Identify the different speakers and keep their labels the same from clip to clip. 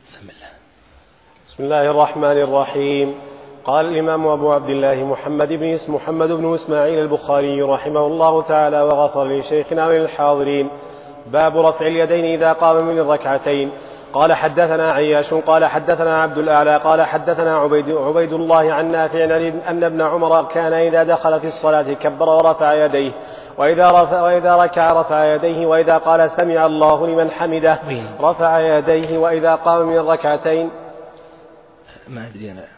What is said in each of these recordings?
Speaker 1: بسم الله.
Speaker 2: بسم الله الرحمن الرحيم. قال الإمام أبو عبد الله محمد بن إسماعيل البخاري رحمه الله تعالى وغفر لشيخنا وللحاضرين. باب رفع اليدين إذا قام من الركعتين. قال حدثنا عياش قال حدثنا عبد الأعلى قال حدثنا عبيد الله عن نافع أن ابن عمر كان إذا دخل في الصلاة كبر ورفع يديه، وإذا ركع رفع يديه، وإذا قال سمع الله لمن حمده رفع يديه، وإذا قام من الركعتين.
Speaker 1: ما أدري أنا.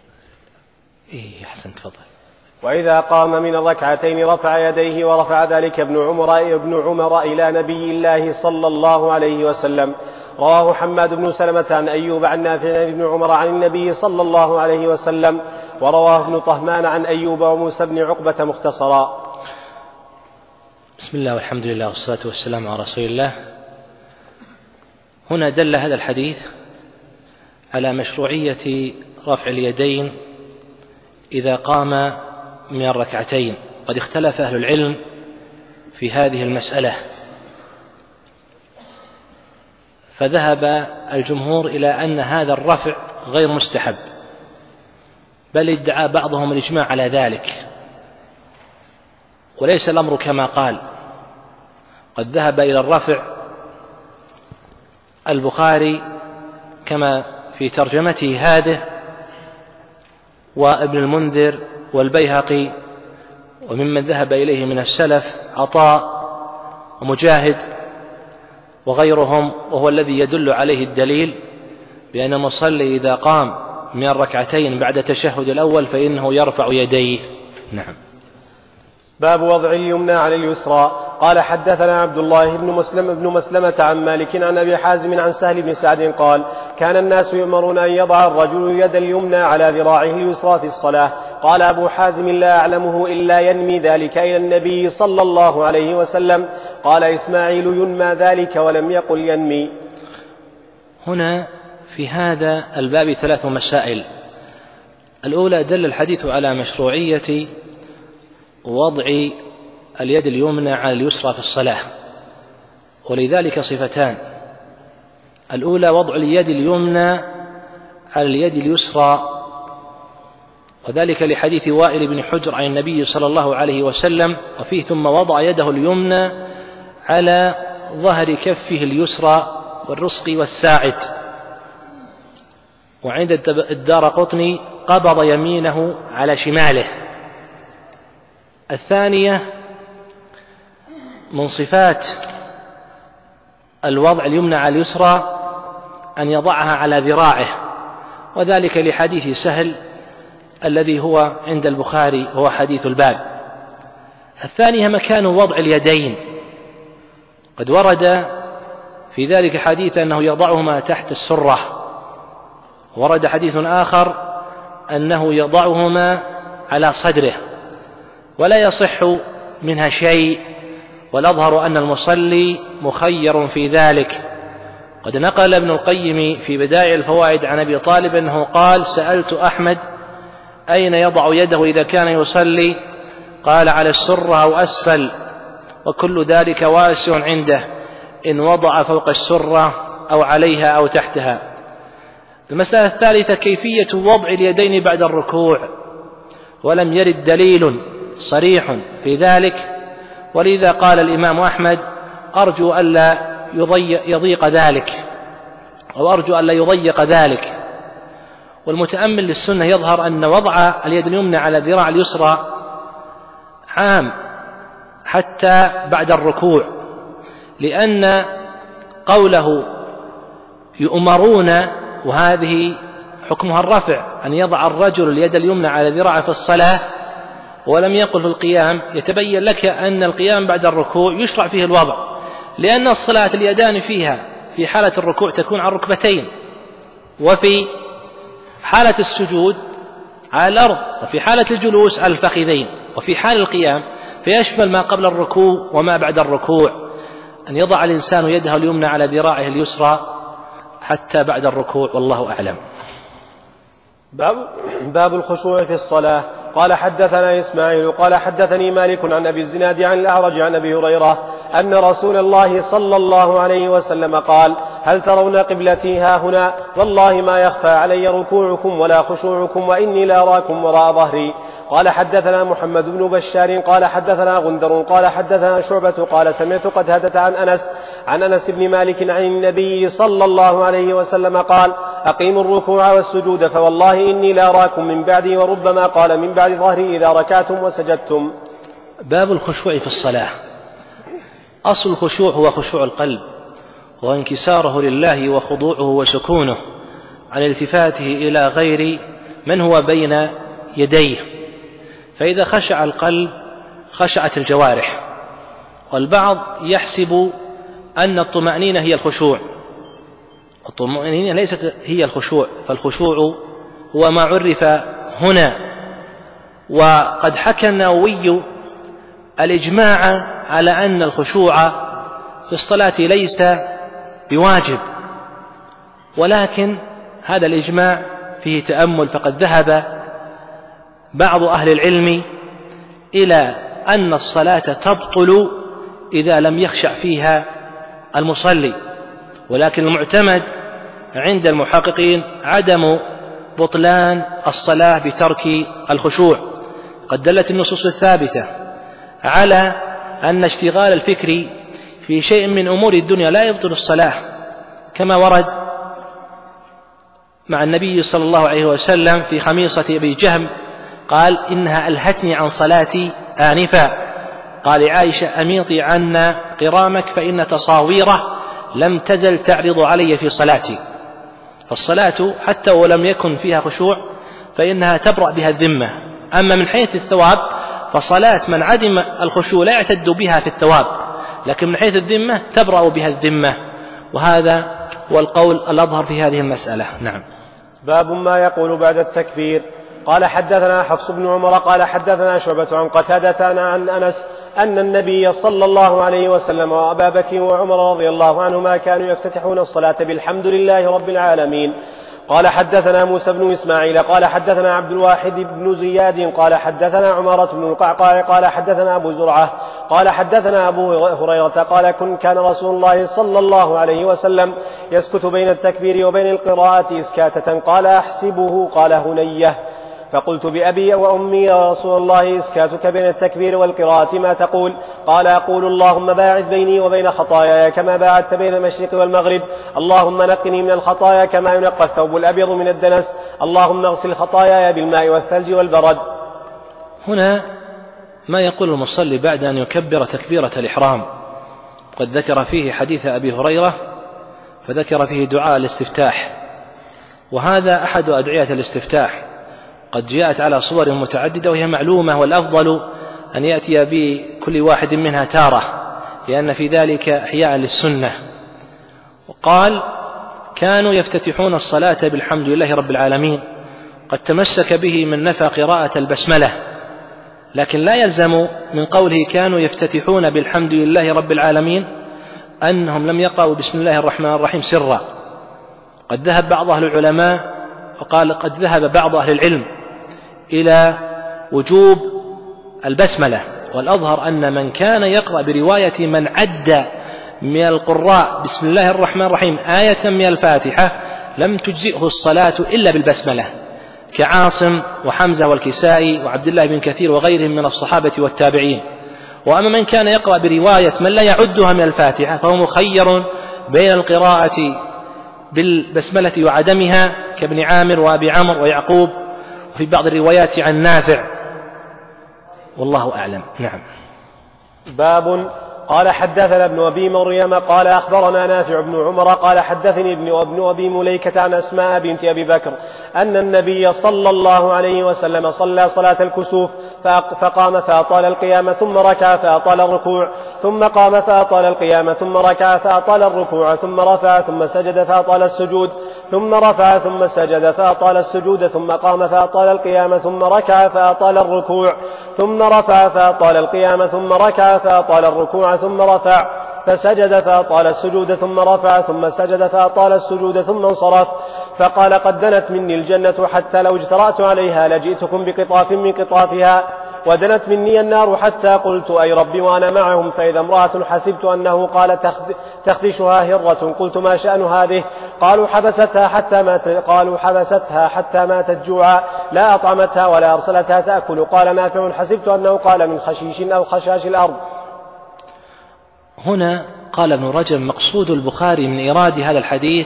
Speaker 1: حسن تفضل.
Speaker 2: وإذا قام من الركعتين رفع يديه، ورفع ذلك ابن عمر إلى نبي الله صلى الله عليه وسلم. رواه حماد بن سلمة عن أيوب عن نافع بن عمر عن النبي صلى الله عليه وسلم، ورواه ابن طهمان عن أيوب وموسى بن عقبة مختصرا.
Speaker 1: بسم الله والحمد لله والصلاة والسلام على رسول الله. هنا دل هذا الحديث على مشروعية رفع اليدين إذا قام من الركعتين. قد اختلف أهل العلم في هذه المسألة، فذهب الجمهور إلى أن هذا الرفع غير مستحب، بل ادعى بعضهم الإجماع على ذلك، وليس الأمر كما قال. قد ذهب إلى الرفع البخاري كما في ترجمته هذه، وابن المنذر والبيهقي، وممن ذهب إليه من السلف عطاء ومجاهد وغيرهم، وهو الذي يدل عليه الدليل بأن المصلي إذا قام من الركعتين بعد التشهد الأول فإنه يرفع يديه. نعم.
Speaker 2: باب وضع اليمنى على اليسرى. قال حدثنا عبد الله بن مسلمة عن مالك عن أبي حازم عن سهل بن سعد قال كان الناس يؤمرون أن يضع الرجل اليد اليمنى على ذراعه اليسرى في الصلاة. قال أبو حازم لا أعلمه إلا ينمي ذلك إلى النبي صلى الله عليه وسلم. قال إسماعيل ينمى ذلك ولم يقل ينمي.
Speaker 1: هنا في هذا الباب 3 مسائل. الأولى دل الحديث على مشروعية وضع اليد اليمنى على اليسرى في الصلاة، ولذلك صفتان. الأولى وضع اليد اليمنى على اليد اليسرى، وذلك لحديث وائل بن حجر عن النبي صلى الله عليه وسلم، وفيه ثم وضع يده اليمنى على ظهر كفه اليسرى والرسغ والساعد. وعند الدارقطني قبض يمينه على شماله. الثانية من صفات الوضع اليمنى على اليسرى أن يضعها على ذراعه، وذلك لحديث سهل الذي هو عند البخاري هو حديث الباب. الثانية مكان وضع اليدين، قد ورد في ذلك حديث أنه يضعهما تحت السرة، ورد حديث آخر أنه يضعهما على صدره، ولا يصح منها شيء، والأظهر أن المصلي مخير في ذلك. قد نقل ابن القيم في بدائع الفوائد عن أبي طالب أنه قال سألت أحمد أين يضع يده إذا كان يصلي؟ قال على السرة أو أسفل، وكل ذلك واسع عنده، إن وضع فوق السرة أو عليها أو تحتها. المسألة الثالثة كيفية وضع اليدين بعد الركوع، ولم يرد دليل صريح في ذلك، ولذا قال الإمام أحمد أرجو ألا يضيق ذلك، أو أرجو ألا يضيق ذلك. والمتأمل للسنة يظهر أن وضع اليد اليمنى على الذراع اليسرى عام حتى بعد الركوع، لأن قوله يؤمرون وهذه حكمها الرفع، أن يضع الرجل اليد اليمنى على ذراعه في الصلاة، ولم يقل في القيام، يتبين لك أن القيام بعد الركوع يشرع فيه الوضع، لأن الصلاة اليدان فيها في حالة الركوع تكون على الركبتين، وفي حالة السجود على الأرض، وفي حالة الجلوس على الفخذين، وفي حال القيام فيشمل ما قبل الركوع وما بعد الركوع، أن يضع الإنسان يده اليمنى على ذراعه اليسرى حتى بعد الركوع، والله أعلم.
Speaker 2: باب الخشوع في الصلاة. قال حدثنا إسماعيل قال حدثني مالك عن أبي الزناد عن الأعرج عن أبي هريرة أن رسول الله صلى الله عليه وسلم قال هل ترون قبلتي ها هنا؟ والله ما يخفى علي ركوعكم ولا خشوعكم وإني لأراكم وراء ظهري. قال حدثنا محمد بن بشار قال حدثنا غندر قال حدثنا شعبة قال سمعت قتادة عن أنس بن مالك عن النبي صلى الله عليه وسلم قال أقيموا الركوع والسجود فوالله إني لأراكم من بعدي وربما قال من بعد ظهري إذا ركعتم وسجدتم.
Speaker 1: باب الخشوع في الصلاة. أصل الخشوع هو خشوع القلب وانكساره لله وخضوعه وسكونه عن التفاته إلى غير من هو بين يديه، فإذا خشع القلب خشعت الجوارح. والبعض يحسب أن الطمأنينة هي الخشوع، الطمأنينة ليست هي الخشوع، فالخشوع هو ما عرف هنا. وقد حكى النووي الإجماع على أن الخشوع في الصلاة ليس بواجب، ولكن هذا الإجماع فيه تأمل، فقد ذهب بعض أهل العلم إلى أن الصلاة تبطل إذا لم يخشع فيها المصلي، ولكن المعتمد عند المحققين عدم بطلان الصلاة بترك الخشوع. قد دلت النصوص الثابتة على أن اشتغال الفكر في شيء من أمور الدنيا لا يبطل الصلاة، كما ورد مع النبي صلى الله عليه وسلم في خميصة أبي جهم قال إنها ألهتني عن صلاتي آنفا. قال عائشة أميطي عنا قرامك فإن تصاويره لم تزل تعرض علي في صلاتي. فالصلاة حتى ولم يكن فيها خشوع فإنها تبرأ بها الذمة. أما من حيث الثواب فصلاة من عدم الخشوع لا يعتد بها في الثواب، لكن من حيث الذمة تبرأ بها الذمة، وهذا هو القول الأظهر في هذه المسألة. نعم.
Speaker 2: باب ما يقول بعد التكبير. قال حدثنا حفص بن عمر قال حدثنا شعبة عن قتادة عن أنس أن النبي صلى الله عليه وسلم وأبا بكر وعمر رضي الله عنهما كانوا يفتتحون الصلاة بالحمد لله رب العالمين. قال حدثنا موسى بن إسماعيل قال حدثنا عبد الواحد بن زياد قال حدثنا عمارة بن القعقاع قال حدثنا أبو زرعة قال حدثنا أبو هريرة قال كان رسول الله صلى الله عليه وسلم يسكت بين التكبير وبين القراءة إسكاتة قال أحسبه قال هنيه. فقلت بأبي وأمي يا رسول الله إسكاتك بين التكبير والقراءة ما تقول؟ قال أقول اللهم باعد بيني وبين خطاياي كما باعدت بين المشرق والمغرب، اللهم نقني من الخطايا كما ينقى الثوب الأبيض من الدنس، اللهم اغسل خطاياي بالماء والثلج والبرد.
Speaker 1: هنا ما يقول المصلي بعد أن يكبر تكبيرة الإحرام، قد ذكر فيه حديث أبي هريرة فذكر فيه دعاء الاستفتاح، وهذا أحد أدعية الاستفتاح قد جاءت على صور متعددة وهي معلومة، والأفضل أن يأتي بكل واحد منها تارة لأن في ذلك إحياء للسنة. وقال كانوا يفتتحون الصلاة بالحمد لله رب العالمين، قد تمسك به من نفى قراءة البسملة، لكن لا يلزم من قوله كانوا يفتتحون بالحمد لله رب العالمين أنهم لم يقرأوا بسم الله الرحمن الرحيم سرا. قد ذهب بعض أهل العلماء وقال قد ذهب بعض أهل العلم إلى وجوب البسملة، والأظهر أن من كان يقرأ برواية من عد من القراء بسم الله الرحمن الرحيم آية من الفاتحة لم تجزئه الصلاة إلا بالبسملة، كعاصم وحمزة والكسائي وعبد الله بن كثير وغيرهم من الصحابة والتابعين. وأما من كان يقرأ برواية من لا يعدها من الفاتحة فهو مخير بين القراءة بالبسملة وعدمها كابن عامر وأبي عمرو ويعقوب، وفي بعض الروايات عن نافع، والله أعلم. نعم.
Speaker 2: باب. قال حدثنا ابن أبي مريم قال أخبرنا نافع بن عمر قال حدثني ابن أبي مليكة عن أسماء بنت أبي بكر أن النبي صلى الله عليه وسلم صلى صلاة الكسوف فقام فأطال القيام ثم ركع فأطال الركوع ثم قام فأطال القيام ثم ركع فأطال الركوع ثم رفع ثم سجد فأطال السجود ثم رفع ثم سجد فأطال السجود ثم قام فأطال القيام ثم ركع فأطال الركوع ثم رفع فأطال القيام ثم ركع فأطال الركوع ثم رفع فسجد فأطال السجود ثم رفع ثم سجد فأطال السجود ثم انصرف. فقال قد دنت مني الجنة حتى لو اجترأت عليها لجئتكم بقطاف من قطافها. ودنت مني النار حتى قلت أي ربي وأنا معهم، فإذا امرأة حسبت أنه قال تخدشها هرة، قلت ما شأن هذه؟ قالوا حبستها حتى ماتت جوعا، لا أطعمتها ولا أرسلتها تأكل. قال نافع حسبت أنه قال من خشيش أو خشاش الأرض.
Speaker 1: هنا قال ابن رجب مقصود البخاري من إيراد هذا الحديث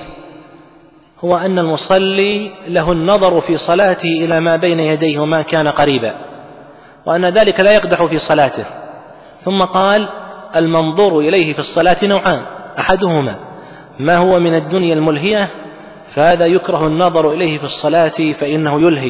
Speaker 1: هو أن المصلي له النظر في صلاته إلى ما بين يديه وما كان قريبا، وأن ذلك لا يقدح في صلاته. ثم قال المنظور إليه في الصلاة نوعان، أحدهما ما هو من الدنيا الملهية فهذا يكره النظر إليه في الصلاة فإنه يلهي،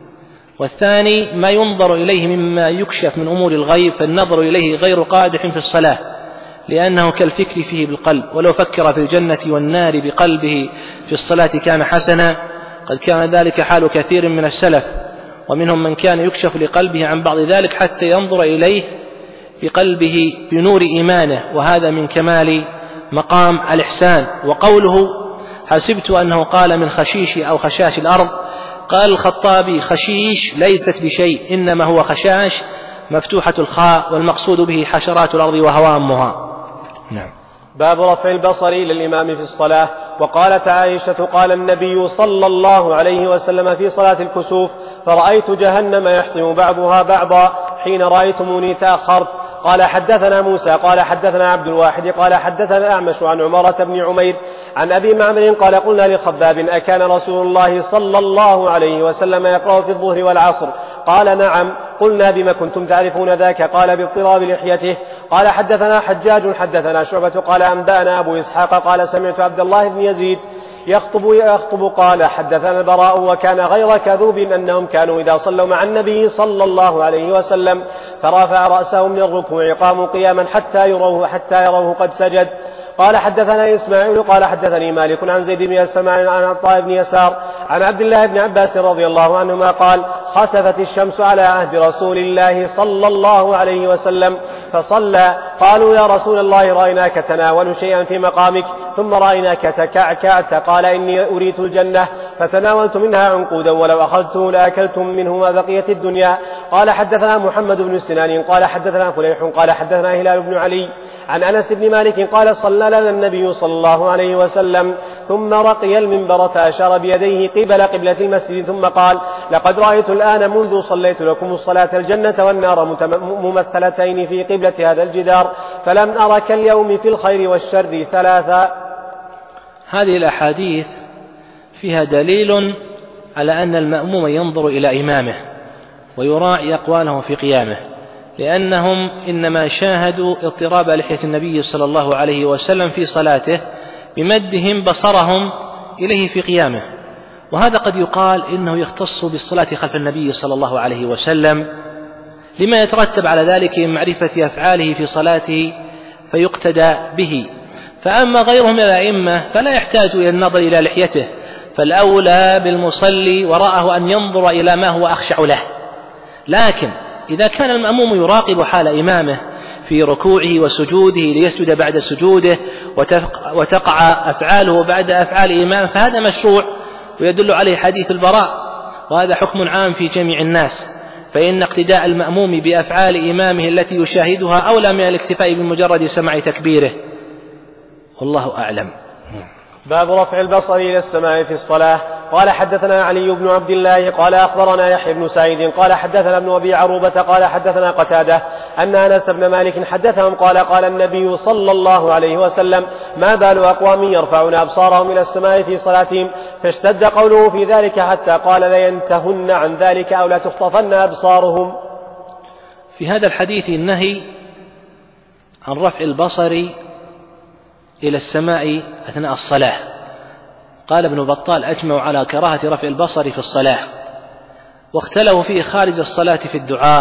Speaker 1: والثاني ما ينظر إليه مما يكشف من أمور الغيب فالنظر إليه غير قادح في الصلاة، لأنه كالفكر فيه بالقلب، ولو فكر في الجنة والنار بقلبه في الصلاة كان حسنا. قد كان ذلك حال كثير من السلف، ومنهم من كان يكشف لقلبه عن بعض ذلك حتى ينظر إليه بقلبه بنور إيمانه، وهذا من كمال مقام الإحسان. وقوله حسبت أنه قال من خشيش أو خشاش الأرض، قال الخطابي خشيش ليست بشيء، إنما هو خشاش مفتوحة الخاء، والمقصود به حشرات الأرض وهوامها. نعم.
Speaker 2: باب رفع البصر إلى الإمام في الصلاة. وقالت عائشة قال النبي صلى الله عليه وسلم في صلاة الكسوف فرأيت جهنم يحطم بعضها بعضا، حين رأيتموني تأخرت. قال حدثنا موسى قال حدثنا عبد الواحد قال حدثنا الأعمش عن عمرة بن عمير عن أبي معمر قال قلنا لخباب أكان رسول الله صلى الله عليه وسلم يقرأ في الظهر والعصر؟ قال نعم. قلنا بما كنتم تعرفون ذاك؟ قال باضطراب لحيته. قال حدثنا حجاج حدثنا شعبة قال أنبأنا أبو إسحاق قال سمعت عبد الله بن يزيد يخطب قال حدثنا البراء وكان غير كذوب أنهم كانوا إذا صلوا مع النبي صلى الله عليه وسلم فرفع رأسه من الركوع قاموا قياما حتى يروه قد سجد. قال حدثنا إسماعيل قال حدثني مالك عن زيد بن أسلم عن عطاء بن يسار عن عبد الله بن عباس رضي الله عنهما قال خسفت الشمس على عهد رسول الله صلى الله عليه وسلم فصلى. قالوا يا رسول الله رأيناك تناول شيئا في مقامك ثم رأيناك تكعكعت. قال إني أريت الجنة فتناولت منها عنقودا ولو أخذته لأكلتم منه ما بقيت الدنيا. قال حدثنا محمد بن سنان قال حدثنا فليح قال حدثنا هلال بن علي عن أنس بن مالك قال صلى لنا النبي صلى الله عليه وسلم ثم رقي المنبر فأشار بيديه قبل قبلة المسجد ثم قال لقد رأيت الآن منذ صليت لكم الصلاة الجنة والنار ممثلتين في قبلة هذا الجدار فلم أر كاليوم في الخير والشر ثلاثا.
Speaker 1: هذه الأحاديث فيها دليل على أن المأموم ينظر إلى إمامه ويراعي أقواله في قيامه، لأنهم إنما شاهدوا اضطراب لحية النبي صلى الله عليه وسلم في صلاته بمدهم بصرهم إليه في قيامه، وهذا قد يقال إنه يختص بالصلاة خلف النبي صلى الله عليه وسلم لما يترتب على ذلك من معرفة أفعاله في صلاته فيقتدى به. فأما غيرهم من الأئمة فلا يحتاج إلى النظر إلى لحيته، فالأولى بالمصلي وراءه أن ينظر إلى ما هو أخشع له. لكن إذا كان المأموم يراقب حال إمامه في ركوعه وسجوده ليسجد بعد سجوده وتقع أفعاله بعد أفعال إمامه فهذا مشروع، ويدل عليه حديث البراء، وهذا حكم عام في جميع الناس، فإن اقتداء المأموم بأفعال إمامه التي يشاهدها أولى من الاكتفاء بمجرد سماع تكبيره، والله أعلم.
Speaker 2: باب رفع البصر إلى السماء في الصلاة. قال حدثنا علي بن عبد الله قال أخبرنا يحيى بن سعيد قال حدثنا ابن أبي عروبة قال حدثنا قتادة أن أنس بن مالك حدثهم قال النبي صلى الله عليه وسلم ما بال أقوام يرفعون أبصارهم إلى السماء في صلاتهم، فاشتد قوله في ذلك حتى قال لينتهن عن ذلك أو لا تخطفن أبصارهم.
Speaker 1: في هذا الحديث النهي عن رفع البصر إلى السماء أثناء الصلاة. قال ابن بطال أجمع على كراهة رفع البصر في الصلاة، واختلفوا فيه خارج الصلاة في الدعاء،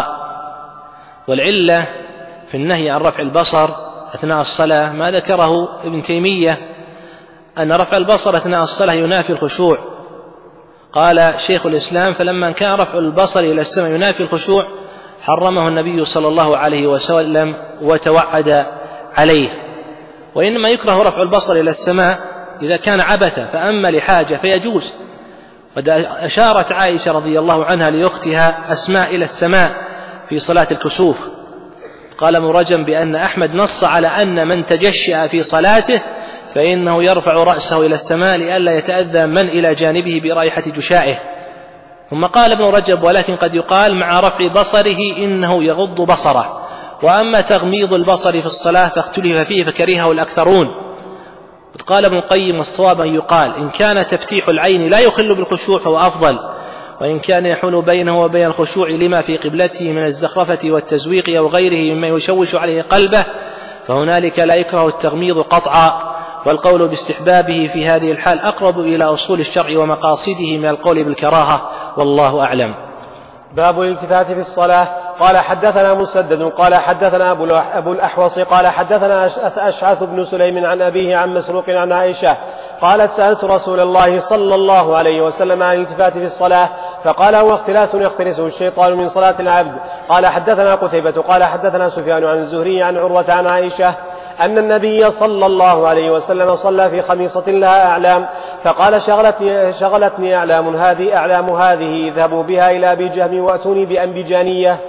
Speaker 1: والعلة في النهي عن رفع البصر أثناء الصلاة ما ذكره ابن تيمية أن رفع البصر أثناء الصلاة ينافي الخشوع. قال شيخ الإسلام فلما كان رفع البصر إلى السماء ينافي الخشوع حرمه النبي صلى الله عليه وسلم وتوعد عليه، وإنما يكره رفع البصر إلى السماء إذا كان عبثا، فأما لحاجة فيجوز. وأشارت عائشة رضي الله عنها لأختها أسماء إلى السماء في صلاة الكسوف. قال ابن رجب بأن أحمد نص على أن من تجشأ في صلاته فإنه يرفع رأسه إلى السماء لئلا يتأذى من إلى جانبه برائحة جشائه. ثم قال ابن رجب ولكن قد يقال مع رفع بصره إنه يغض بصره. وأما تغميض البصر في الصلاة فاختلف فيه فكرهه الأكثرون. قال ابن القيم والصواب أن يقال إن كان تفتيح العين لا يخل بالخشوع فهو أفضل، وإن كان يحول بينه وبين الخشوع لما في قبلته من الزخرفة والتزويق أو غيره مما يشوش عليه قلبه فهنالك لا يكره التغميض قطعا، والقول باستحبابه في هذه الحال أقرب إلى أصول الشرع ومقاصده من القول بالكراهة، والله أعلم.
Speaker 2: باب الالتفات في الصلاة. قال حدثنا مسدد قال حدثنا أبو الأحوص قال حدثنا أشعث بن سليم عن أبيه عن مسروق عن عائشة قالت سألت رسول الله صلى الله عليه وسلم عن الالتفات في الصلاة فقال هو اختلاس يختلسه الشيطان من صلاة العبد. قال حدثنا قتيبة قال حدثنا سفيان عن الزهري عن عروة عن عائشة أن النبي صلى الله عليه وسلم صلى في خميصة لها أعلام فقال شغلتني أعلام هذه اذهبوا بها إلى أبي جهم وأتوني بأنبجانية.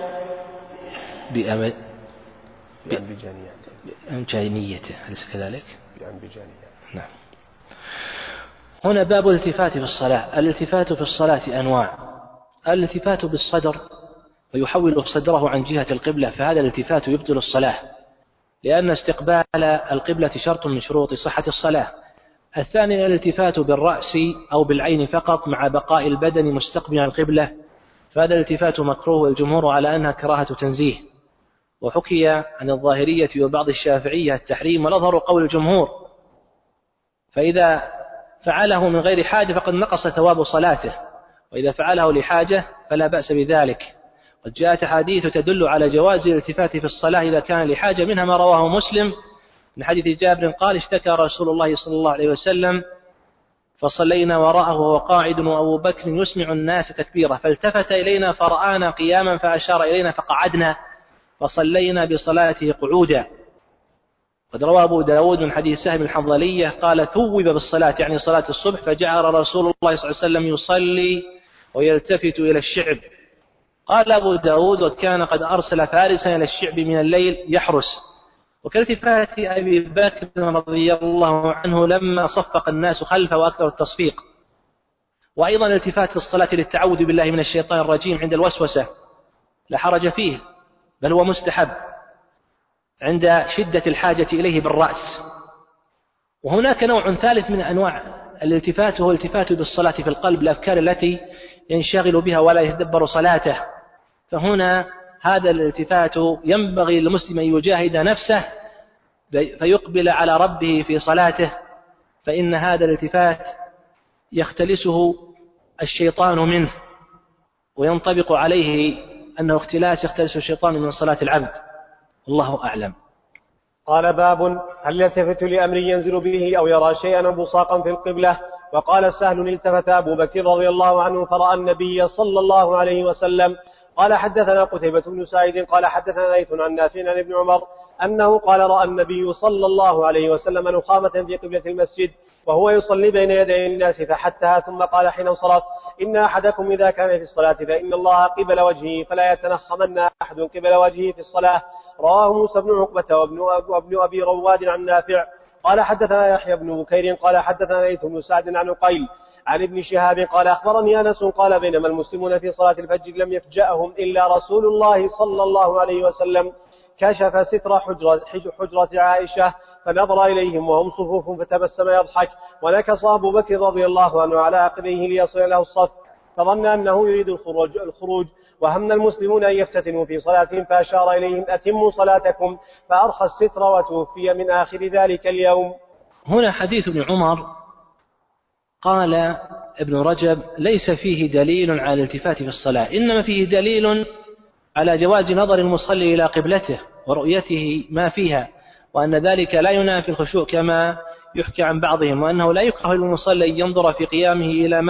Speaker 1: بأنبجانيته أليس كذلك؟
Speaker 2: بأنبجانية.
Speaker 1: نعم. هنا باب الالتفات في الصلاة. الالتفات في الصلاة أنواع. الالتفات بالصدر ويحول صدره عن جهة القبلة فهذا الالتفات يبطل الصلاة لأن استقبال القبلة شرط من شروط صحة الصلاة. الثاني الالتفات بالرأس أو بالعين فقط مع بقاء البدن مستقبلا القبلة فهذا الالتفات مكروه والجمهور على أنها كراهة تنزيه، وحكي عن الظاهرية وبعض الشافعية التحريم والأظهر قول الجمهور، فإذا فعله من غير حاجة فقد نقص ثواب صلاته، وإذا فعله لحاجة فلا بأس بذلك. قد جاءت أحاديث تدل على جواز الالتفات في الصلاة إذا كان لحاجة، منها ما رواه مسلم من حديث جابر قال اشتكى رسول الله صلى الله عليه وسلم فصلينا وراءه وهو قاعد وأبو بكر يسمع الناس تكبيره فالتفت إلينا فرآنا قياما فأشار إلينا فقعدنا فصلينا بصلاته قعودا. قد روى أبو داود من حديث سهل الحنظلية قال ثوب بالصلاة يعني صلاة الصبح فجعل رسول الله صلى الله عليه وسلم يصلي ويلتفت إلى الشعب. قال أبو داود وكان قد أرسل فارسا إلى الشعب من الليل يحرس. وكالتفات أبي بكر رضي الله عنه لما صفق الناس خلفه وأكثر التصفيق. وأيضا الالتفات في الصلاة للتعوذ بالله من الشيطان الرجيم عند الوسوسة لا حرج فيه بل هو مستحب عند شدة الحاجة إليه بالرأس. وهناك نوع ثالث من أنواع الالتفات وهو الالتفات بالصلاة في القلب الأفكار التي ينشغل بها ولا يتدبر صلاته، فهنا هذا الالتفات ينبغي للمسلم أن يجاهد نفسه فيقبل على ربه في صلاته، فإن هذا الالتفات يختلسه الشيطان منه وينطبق عليه أنه اختلاس يختلس الشيطان من صلاة العبد، الله أعلم.
Speaker 2: قال باب هل يلتفت لأمر ينزل به أو يرى شيئا بصاقا في القبلة. وقال سهل التفت أبو بكر رضي الله عنه فرأى النبي صلى الله عليه وسلم. قال حدثنا قتيبة بن سعيد قال حدثنا ليث عن نافع عن ابن عمر أنه قال رأى النبي صلى الله عليه وسلم نخامة في قبلة المسجد وهو يصلي بين يدي الناس فحتها ثم قال حين انصرف إن أحدكم إذا كان في الصلاة فإن الله قبل وجهه فلا يتنخمن أحد قبل وجهه في الصلاة. رواه موسى بن عقبة وابن أبي رواد عن نافع. قال حدثنا يحيى بن بكير قال حدثنا ليث بن سعد عن عقيل عن ابن شهاب قال أخبرني أنس قال بينما المسلمون في صلاة الفجر لم يفجأهم إلا رسول الله صلى الله عليه وسلم كشف ستر حجرة عائشة فنظر إليهم وهم صفوف فتبسم يضحك ونكص أبو بكر رضي الله عنه على عقبيه ليصل له الصف فظن أنه يريد الخروج وهم المسلمون أن يفتتنوا في صلاتهم فأشار إليهم أتموا صلاتكم فأرخى الستر وتوفي من آخر ذلك اليوم.
Speaker 1: هنا حديث ابن عمر قال ابن رجب ليس فيه دليل على الالتفات في الصلاة، إنما فيه دليل على جواز نظر المصلي إلى قبلته ورؤيته ما فيها، وأن ذلك لا ينافي الخشوع كما يحكى عن بعضهم، وأنه لا يكره للمصلي أن ينظر في قيامه إلى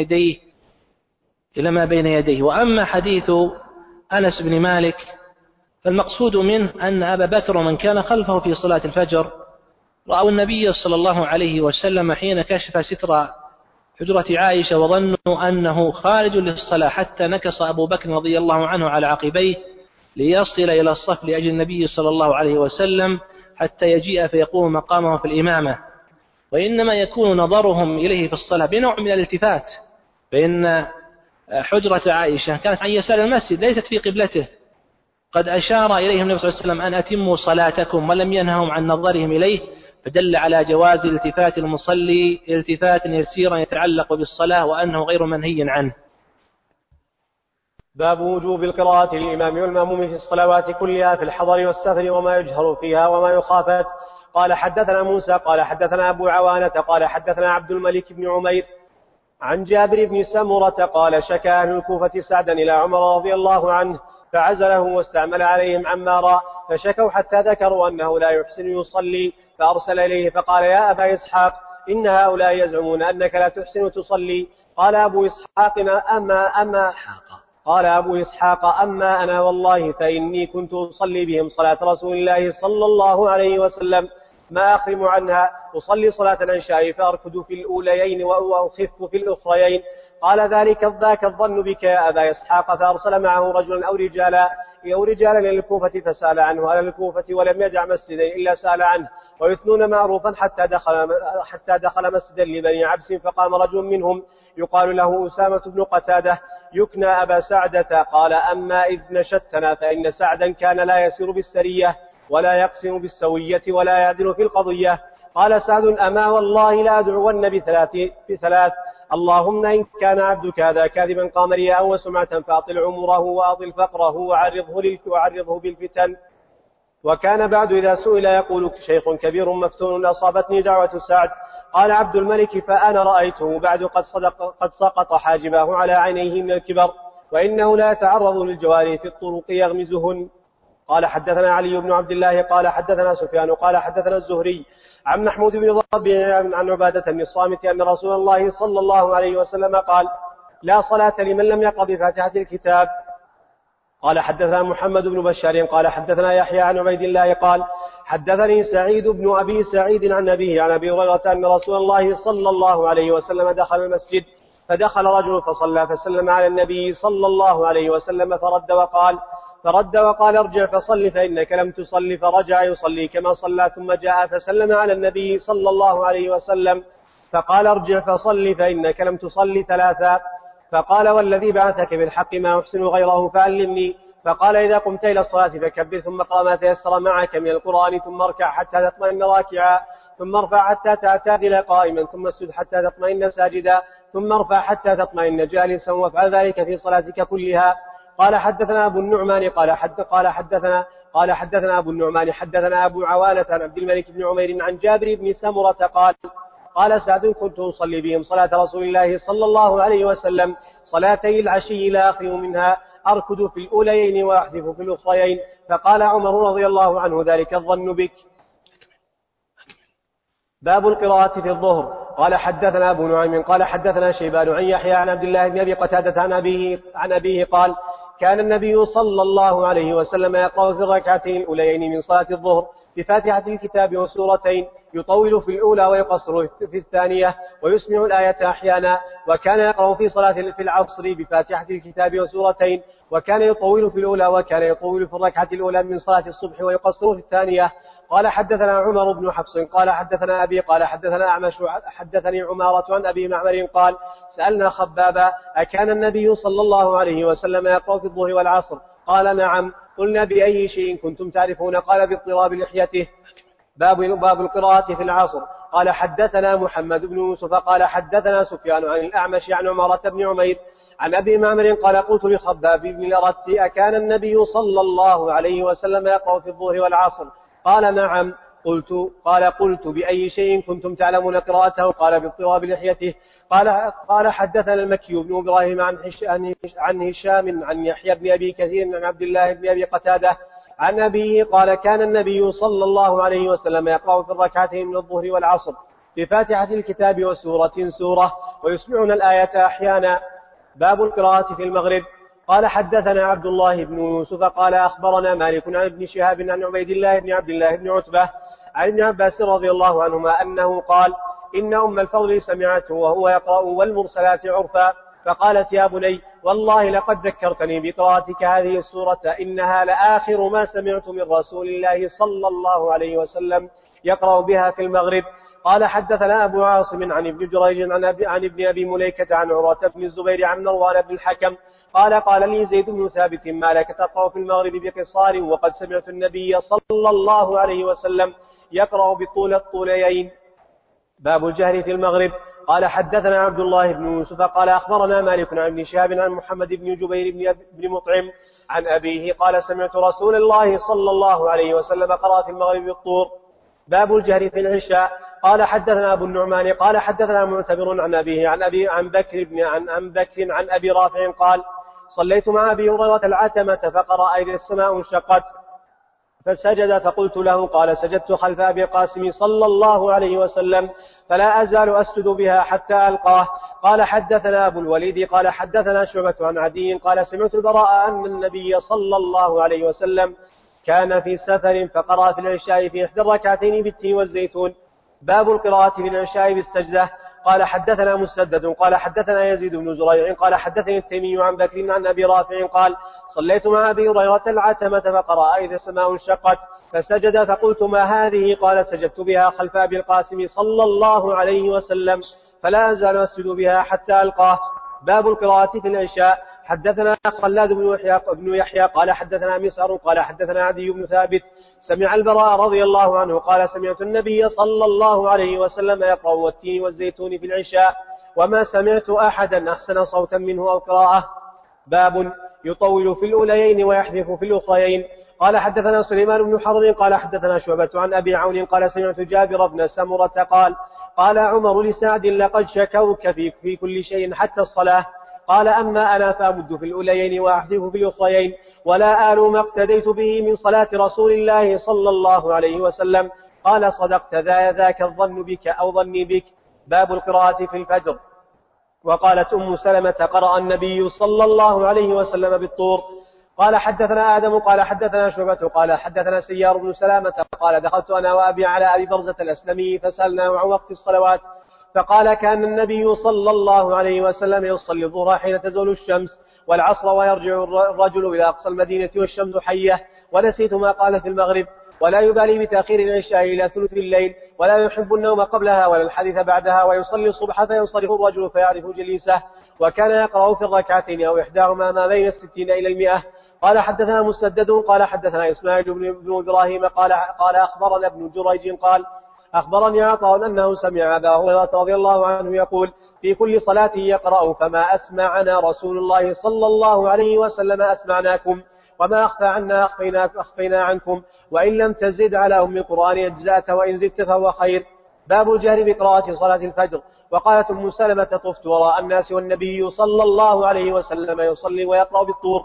Speaker 1: ما بين يديه. وأما حديث أنس بن مالك فالمقصود منه أن أبا بكر ومن كان خلفه في صلاة الفجر رأوا النبي صلى الله عليه وسلم حين كشف ستر حجرة عائشة وظنوا أنه خارج للصلاة حتى نكص أبو بكر رضي الله عنه على عقبيه ليصل إلى الصف لأجل النبي صلى الله عليه وسلم حتى يجيء فيقوم مقامه في الإمامة، وإنما يكون نظرهم إليه في الصلاة بنوع من الالتفات، فإن حجرة عائشة كانت عن يسار المسجد ليست في قبلته، قد أشار إليهم النبي صلى الله عليه وسلم أن أتموا صلاتكم ولم ينههم عن نظرهم إليه، فدل على جواز التفات المصلي التفاتا يسيرا يتعلق بالصلاة وأنه غير منهي عنه.
Speaker 2: باب وجوب القراءة للإمام والمأموم في الصلوات كلها في الحضر والسفر وما يجهر فيها وما يخافت. قال حدثنا موسى قال حدثنا أبو عوانة قال حدثنا عبد الملك بن عمير عن جابر بن سمرة قال شكى أهل الكوفة سعدا إلى عمر رضي الله عنه فعزله واستعمل عليهم عمارا، فشكوا حتى ذكروا أنه لا يحسن يصلي، فأرسل إليه فقال يا أبا إسحاق إن هؤلاء يزعمون أنك لا تحسن تصلي. قال أبو إسحاق أما أنا والله فإني كنت أصلي بهم صلاة رسول الله صلى الله عليه وسلم ما أخرم عنها، أصلي صلاة العشاء فأركض في الأوليين وأخف في الأخريين. قال ذاك الظن بك يا أبا إسحاق، فأرسل معه رجلا أو رجالا إلى الكوفة فسأل عنه على الكوفة، ولم يدع مسجدا إلا سأل عنه، ويثنون معروفا حتى دخل مسجدا لبني عبس، فقام رجل منهم يقال له أسامة بن قتادة يكنى أبا سعدة، قال أما إذ نشدتنا فإن سعدا كان لا يسير بالسرية ولا يقسم بالسوية ولا يعدل في القضية. قال سعد أما والله لا أدعون بثلاث، اللهم إن كان عبدك هذا كاذبا قام رياء وسمعة فأطل عمره وأطل فقره وعرضه بالفتن. وكان بعد إذا سئل يقول شيخ كبير مفتون أصابتني دعوة سعد. قال عبد الملك فأنا رأيته بعد قد سقط حاجباه على عينيه من الكبر، وإنه لا يتعرض للجواري في الطرق يغمزهن. قال حدثنا علي بن عبد الله قال حدثنا سفيان قال حدثنا الزهري عن محمود بن ضبع عن عبادة بن الصامت أن رسول الله صلى الله عليه وسلم قال لا صلاة لمن لم يقرأ بفاتحة الكتاب. قال حدثنا محمد بن بشار قال حدثنا يحيى عن عبيد الله قال حدثني سعيد بن أبي سعيد عن أبيه عن أبي هريرة أن رسول الله صلى الله عليه وسلم دخل المسجد، فدخل رجل فصلى فسلم على النبي صلى الله عليه وسلم فرد وقال ارجع فصل فإنك لم تصل، فرجع يصلي كما صلى ثم جاء فسلم على النبي صلى الله عليه وسلم فقال ارجع فصل فإنك لم تصل ثلاثا، فقال والذي بعثك بالحق ما أحسن غيره فعلمني. فقال إذا قمت إلى الصلاة فكبر ثم اقرأ ما تيسر معك من القرآن ثم اركع حتى تطمئن راكعا ثم ارفع حتى تعتدل قائما ثم اسجد حتى تطمئن ساجدا ثم ارفع حتى تطمئن جالسا وافعل ذلك في صلاتك كلها. قال حدثنا أبو النعمان قال حدثنا أبو النعمان حدثنا أبو عوانة عن عبد الملك بن عمير عن جابر بن سمرة قال سعد كنت أصلي بهم صلاة رسول الله صلى الله عليه وسلم صلاتي العشي لا أخرم منها، أركض في الأوليين وأحذف في الأخريين. فقال عمر رضي الله عنه ذلك الظن بك. باب القراءة في الظهر. قال حدثنا أبو نعيم قال حدثنا شيبان عن يحيى عن عبد الله بن أبي قتادة عن أبيه قال كان النبي صلى الله عليه وسلم يقرأ في الركعتين الأوليين من صلاة الظهر بفاتحة الكتاب وسورتين، يطول في الأولى ويقصر في الثانية ويسمع الآية أحيانا. وكان يقرأ في في العصر بفاتحة الكتاب وسورتين، وكان يطول في الأولى وكان يطول في الركعة الأولى من صلاة الصبح ويقصر في الثانية. قال حدثنا عمر بن حفص قال حدثنا أبي قال حدثنا أعمش حدثني عمارة عن أبي معمر قال سألنا خبابا أكان النبي صلى الله عليه وسلم يقرأ في الظهر والعصر؟ قال نعم. قلنا بأي شيء كنتم تعرفون؟ قال باضطراب لحيته. باب القراءة في العصر. قال حدثنا محمد بن يوسف قال حدثنا سفيان عن الأعمش عن عمارة بن عمير عن أبي معمر قال قلت لخباب بن الأرت أكان النبي صلى الله عليه وسلم يقرأ في الظهر والعصر؟ قال نعم. قلت بأي شيء كنتم تعلمون قراءته؟ قال باضطراب لحيته. قال حدثنا المكي بن إبراهيم عن هشام عن يحيى بن أبي كثير عن عبد الله بن أبي قتادة عن أبيه قال كان النبي صلى الله عليه وسلم يقرأ في الركعتين من الظهر والعصر بفاتحة الكتاب سورة ويسمعون الآية أحيانا. باب القراءة في المغرب. قال حدثنا عبد الله بن يوسف قال أخبرنا مالك عن ابن شهاب عن عبيد الله بن عبد الله بن عتبة عن ابن عباس رضي الله عنهما أنه قال إن أم الفضل سمعته وهو يقرأ والمرسلات عرفا فقالت يا بني والله لقد ذكرتني بقراءتك هذه السورة إنها لآخر ما سمعت من رسول الله صلى الله عليه وسلم يقرأ بها في المغرب. قال حدثنا أبو عاصم عن ابن جريج عن ابن أبي مليكة عن عروة بن الزبير عن مروان بن الحكم قال لي زيد بن ثابت ما لك تقرأ في المغرب بقصار وقد سمعت النبي صلى الله عليه وسلم يقرأ بطول الطوليين. باب الجهر في المغرب. قال حدثنا عبد الله بن يوسف قال أخبرنا مالك عن ابن شهاب عن محمد بن جبير بن مطعم عن أبيه قال سمعت رسول الله صلى الله عليه وسلم قرأ في المغرب بالطور. باب الجهر في العشاء. قال حدثنا أبو النعمان قال حدثنا معتبر عن أبيه عن بكر عن أبي رافع قال صليت مع أبي هريرة العتمة فقرأ إذا السماء انشقت فسجد فقلت له قال سجدت خلف أبي القاسم صلى الله عليه وسلم فلا أزال أسجد بها حتى ألقاه. قال حدثنا أبو الوليد قال حدثنا شعبة عن عدي قال سمعت البراء أن النبي صلى الله عليه وسلم كان في سفر فقرأ في العشاء في إحدى الركعتين بالتين والزيتون. باب القراءة في العشاء بالسجدة. قال حدثنا مسدد قال حدثنا يزيد بن زريع قال حدثني التيمي عن بكر عن أبي رافع قال صليت مع أبي هريرة العتمة فقرأ إذا السماء انشقت فسجد فقلت ما هذه قال سجدت بها خلف أبي القاسم صلى الله عليه وسلم فلا أزال أسجد بها حتى ألقاه. باب القراءة في العشاء. حدثنا خلاد بن يحيى قال حدثنا مسعر قال حدثنا عدي بن ثابت سمع البراء رضي الله عنه قال سمعت النبي صلى الله عليه وسلم يقرأ والتين والزيتون في العشاء وما سمعت أحدا أحسن صوتا منه أو قراءة. باب يطول في الأوليين ويحذف في الأخريين. قال حدثنا سليمان بن حرب قال حدثنا شعبة عن أبي عون قال سمعت جابر بن سمرة قال عمر لسعد لقد شكوك في كل شيء حتى الصلاة. قال أما أنا فأمد في الأوليين وأحذف في الأخريين ولا آل ما اقتديت به من صلاة رسول الله صلى الله عليه وسلم. قال صدقت ذاك الظن بك أو ظني بك. باب القراءة في الفجر. وقالت أم سلمة قرأ النبي صلى الله عليه وسلم بالطور. قال حدثنا آدم قال حدثنا شعبة قال حدثنا سيار بن سلامة قال دخلت أنا وأبي على أبي برزة الأسلمي فسألناه عن وقت الصلوات فقال كان النبي صلى الله عليه وسلم يصلي الظهر حين تزول الشمس والعصر ويرجع الرجل إلى أقصى المدينة والشمس حية. ونسيت ما قال في المغرب. ولا يبالي بتأخير العشاء إلى ثلث الليل ولا يحب النوم قبلها ولا الحديث بعدها ويصلي الصبح فينصرف الرجل فيعرف جليسه. وكان يقرأ في الركعتين أو إحداهما ما بين 60 إلى 100. قال حدثنا مسدد قال حدثنا إسماعيل بن إبراهيم قال أخبرنا ابن جريج قال أخبرني عطاء أنه سمع أبا هريرة رضي الله عنه يقول في كل صلاة يقرأ فما أسمعنا رسول الله صلى الله عليه وسلم أسمعناكم وما أخفى عنا أخفينا عنكم وإن لم تزد على أم القرآن أجزأت وإن زدت فهو خير. باب الجهر بقراءة صلاة الفجر. وقالت أم سلمة طفت وراء الناس والنبي صلى الله عليه وسلم يصلي ويقرأ بالطور.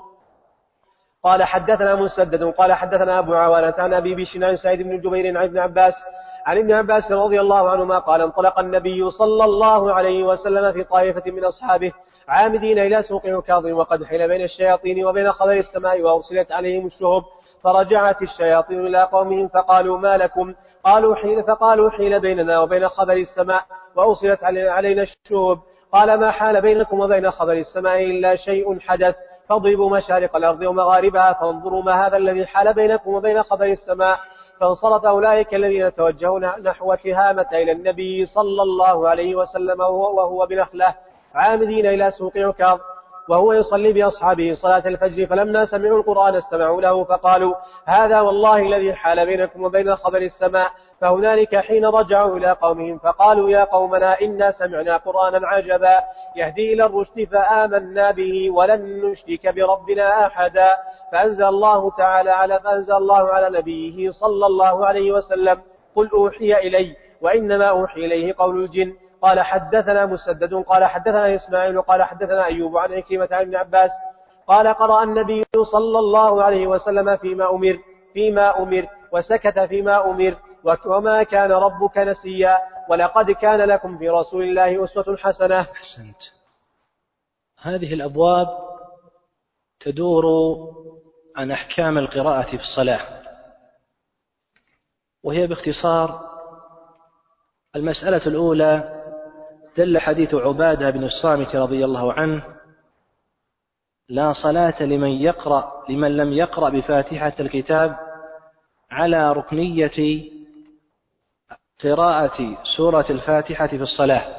Speaker 2: قال حدثنا مسدد قال حدثنا أبو عوانة عن أبي بشر عن سعيد بن جبير عن ابن عباس رضي الله عنهما قال انطلق النبي صلى الله عليه وسلم في طائفة من أصحابه عامدين إلى سوق عكاظ وقد حيل بين الشياطين وبين خبر السماء وأرسلت عليهم الشهب فرجعت الشياطين إلى قومهم فقالوا ما لكم فقالوا حيل بيننا وبين خبر السماء وأرسلت علينا الشهب. قال ما حال بينكم وبين خبر السماء إلا شيء حدث فاضربوا مشارق الأرض ومغاربها فانظروا ما هذا الذي حال بينكم وبين خبر السماء. فانصرف أولئك الذين توجهون نحو تهامة إلى النبي صلى الله عليه وسلم وهو بنخلة عامدين إلى سوق عكاظ وهو يصلي بأصحابه صلاة الفجر فلما سمعوا القرآن استمعوا له فقالوا هذا والله الذي حال بينكم وبين خبر السماء. فهنالك حين رجعوا إلى قومهم فقالوا يا قومنا إنا سمعنا قرآنا عجبا يهدي إلى الرشد فآمنا به ولن نشرك بربنا أحدا. فأنزل الله على نبيه صلى الله عليه وسلم قل أوحي إلي وإنما أوحي إليه قول الجن. قال حدثنا مسدد قال حدثنا إسماعيل قال حدثنا أيوب عن عكرمة عن ابن عباس قال قرأ النبي صلى الله عليه وسلم فيما أمر وسكت فيما أمر وما كان ربك نسيا ولقد كان لكم في رسول الله أسوة حسنة.
Speaker 1: أحسنت. هذه الأبواب تدور عن أحكام القراءة في الصلاة وهي باختصار المسألة الأولى دل حديث عبادة بن الصامت رضي الله عنه لا صلاة لمن لم يقرأ بفاتحة الكتاب على ركنية قراءة سورة الفاتحة في الصلاة.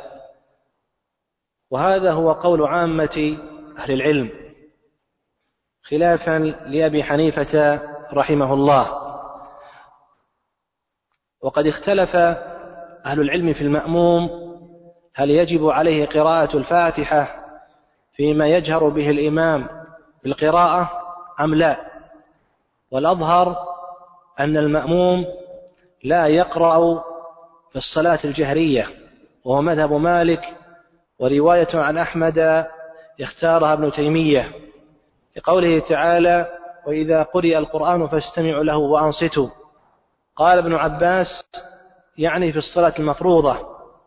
Speaker 1: وهذا هو قول عامة أهل العلم خلافا لأبي حنيفة رحمه الله. وقد اختلف أهل العلم في المأموم هل يجب عليه قراءة الفاتحة فيما يجهر به الإمام بالقراءة أم لا. والأظهر أن المأموم لا يقرأ في الصلاة الجهرية، وهو مذهب مالك، ورواية عن أحمد اختارها ابن تيمية لقوله تعالى: وإذا قرئ القرآن فاستمعوا له وأنصتوا. قال ابن عباس يعني في الصلاة المفروضة،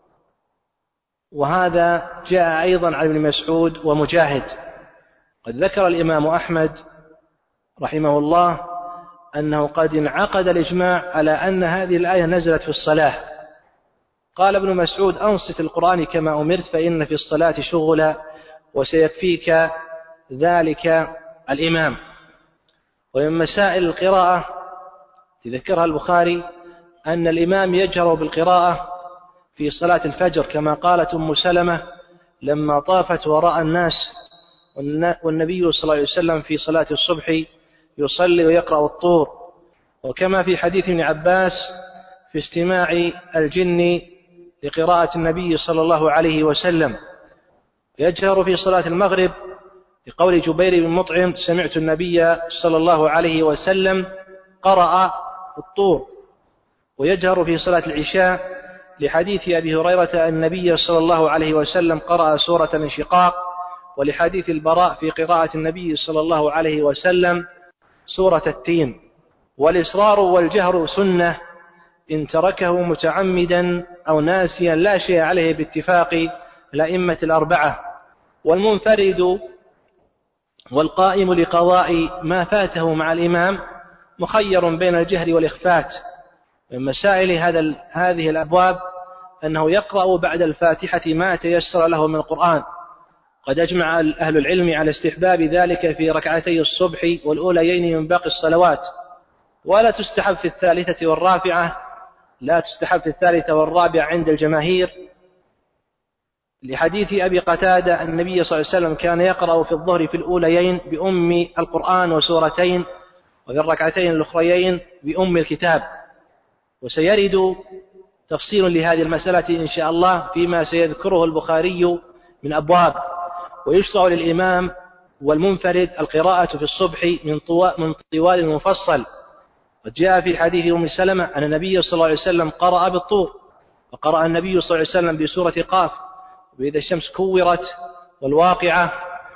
Speaker 1: وهذا جاء أيضا عن ابن مسعود ومجاهد. قد ذكر الإمام أحمد رحمه الله أنه قد انعقد الإجماع على أن هذه الآية نزلت في الصلاة. قال ابن مسعود: أنصت القرآن كما أمرت فإن في الصلاة شغلا وسيكفيك ذلك الإمام. ومن مسائل القراءة تذكرها البخاري أن الإمام يجهر بالقراءة في صلاة الفجر، كما قالت أم سلمة لما طافت وراء الناس والنبي صلى الله عليه وسلم في صلاة الصبح يصلي ويقرأ الطور، وكما في حديث ابن عباس في استماع الجن لقراءة النبي صلى الله عليه وسلم. يجهر في صلاة المغرب بقول جبير بن مطعم: سمعت النبي صلى الله عليه وسلم قرأ الطور. ويجهر في صلاة العشاء لحديث أبي هريرة أن النبي صلى الله عليه وسلم قرأ سورة الانشقاق، ولحديث البراء في قراءة النبي صلى الله عليه وسلم سورة التين. والإصرار والجهر سنة إن تركه متعمدا أو ناسيا لا شيء عليه باتفاق الأئمة الأربعة. والمنفرد والقائم لقضاء ما فاته مع الإمام مخير بين الجهر والإخفات. من مسائل هذه الأبواب أنه يقرأ بعد الفاتحة ما تيسر له من القرآن. قد أجمع أهل العلم على استحباب ذلك في ركعتي الصبح والأوليين من باقي الصلوات، ولا تستحب في الثالثة والرابعة، لا تستحب في الثالثة والرابعة عند الجماهير، لحديث أبي قتادة أن النبي صلى الله عليه وسلم كان يقرأ في الظهر في الأوليين بأم القرآن وسورتين، وفي الركعتين الأخريين بأم الكتاب. وسيرد تفصيل لهذه المسألة إن شاء الله فيما سيذكره البخاري من أبواب. ويشرع للإمام والمنفرد القراءة في الصبح من طوال المفصل. قد جاء في حديث أم سلمة أن النبي صلى الله عليه وسلم قرأ بالطور، وقرأ النبي صلى الله عليه وسلم بسورة قاف، وإذا الشمس كورت، والواقعة،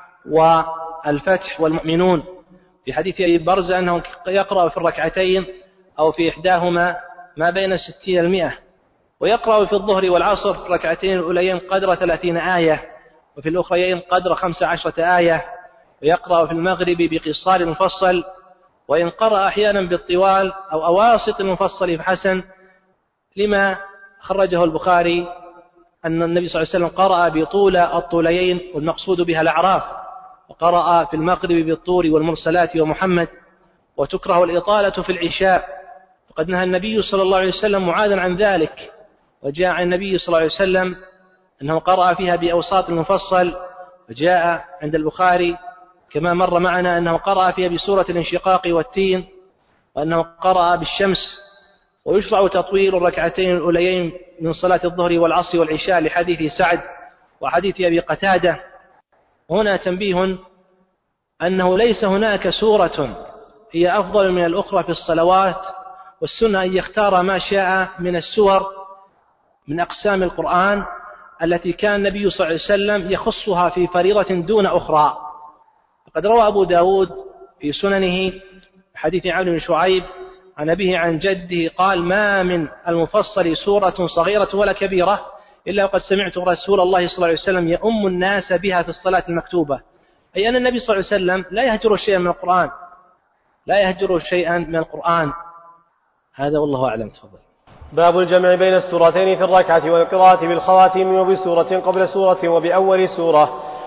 Speaker 1: والفتح، والمؤمنون. في حديث أبي برزة أنه يقرأ في الركعتين أو في إحداهما ما بين 60 و100، ويقرأ في الظهر والعصر في الركعتين الأوليين قدر 30 آية، وفي الأخريين قدر 15 آية، ويقرأ في المغرب بقصار المفصل، وإن قرأ أحيانا بالطوال أو أواسط المفصل فحسن، لما خرجه البخاري أن النبي صلى الله عليه وسلم قرأ بطول الطوليين والمقصود بها الأعراف، وقرأ في المغرب بالطور والمرسلات ومحمد. وتكره الإطالة في العشاء، وقد نهى النبي صلى الله عليه وسلم معاذا عن ذلك، وجاء عن النبي صلى الله عليه وسلم أنه قرأ فيها بأوساط المفصل، وجاء عند البخاري كما مر معنا أنه قرأ فيها بسورة الانشقاق والتين، وأنه قرأ بالشمس. ويشرع تطويل الركعتين الأوليين من صلاة الظهر والعصر والعشاء لحديث سعد وحديث أبي قتادة. هنا تنبيه أنه ليس هناك سورة هي أفضل من الأخرى في الصلوات، والسنة أن يختار ما شاء من السور من أقسام القرآن التي كان النبي صلى الله عليه وسلم يخصها في فريضة دون أخرى. وقد روى أبو داود في سننه حديث عمرو بن شعيب عن أبيه عن جده قال: ما من المفصل سورة صغيرة ولا كبيرة إلا وقد سمعت رسول الله صلى الله عليه وسلم يؤم الناس بها في الصلاة المكتوبة. أي أن النبي صلى الله عليه وسلم لا يهجر شيئا من القرآن، لا يهجر شيئا من القرآن. هذا والله أعلم. تفضل.
Speaker 2: باب الجمع بين السورتين في الركعة والقراءة بالخواتيم وبسورة قبل سورة وبأول سورة.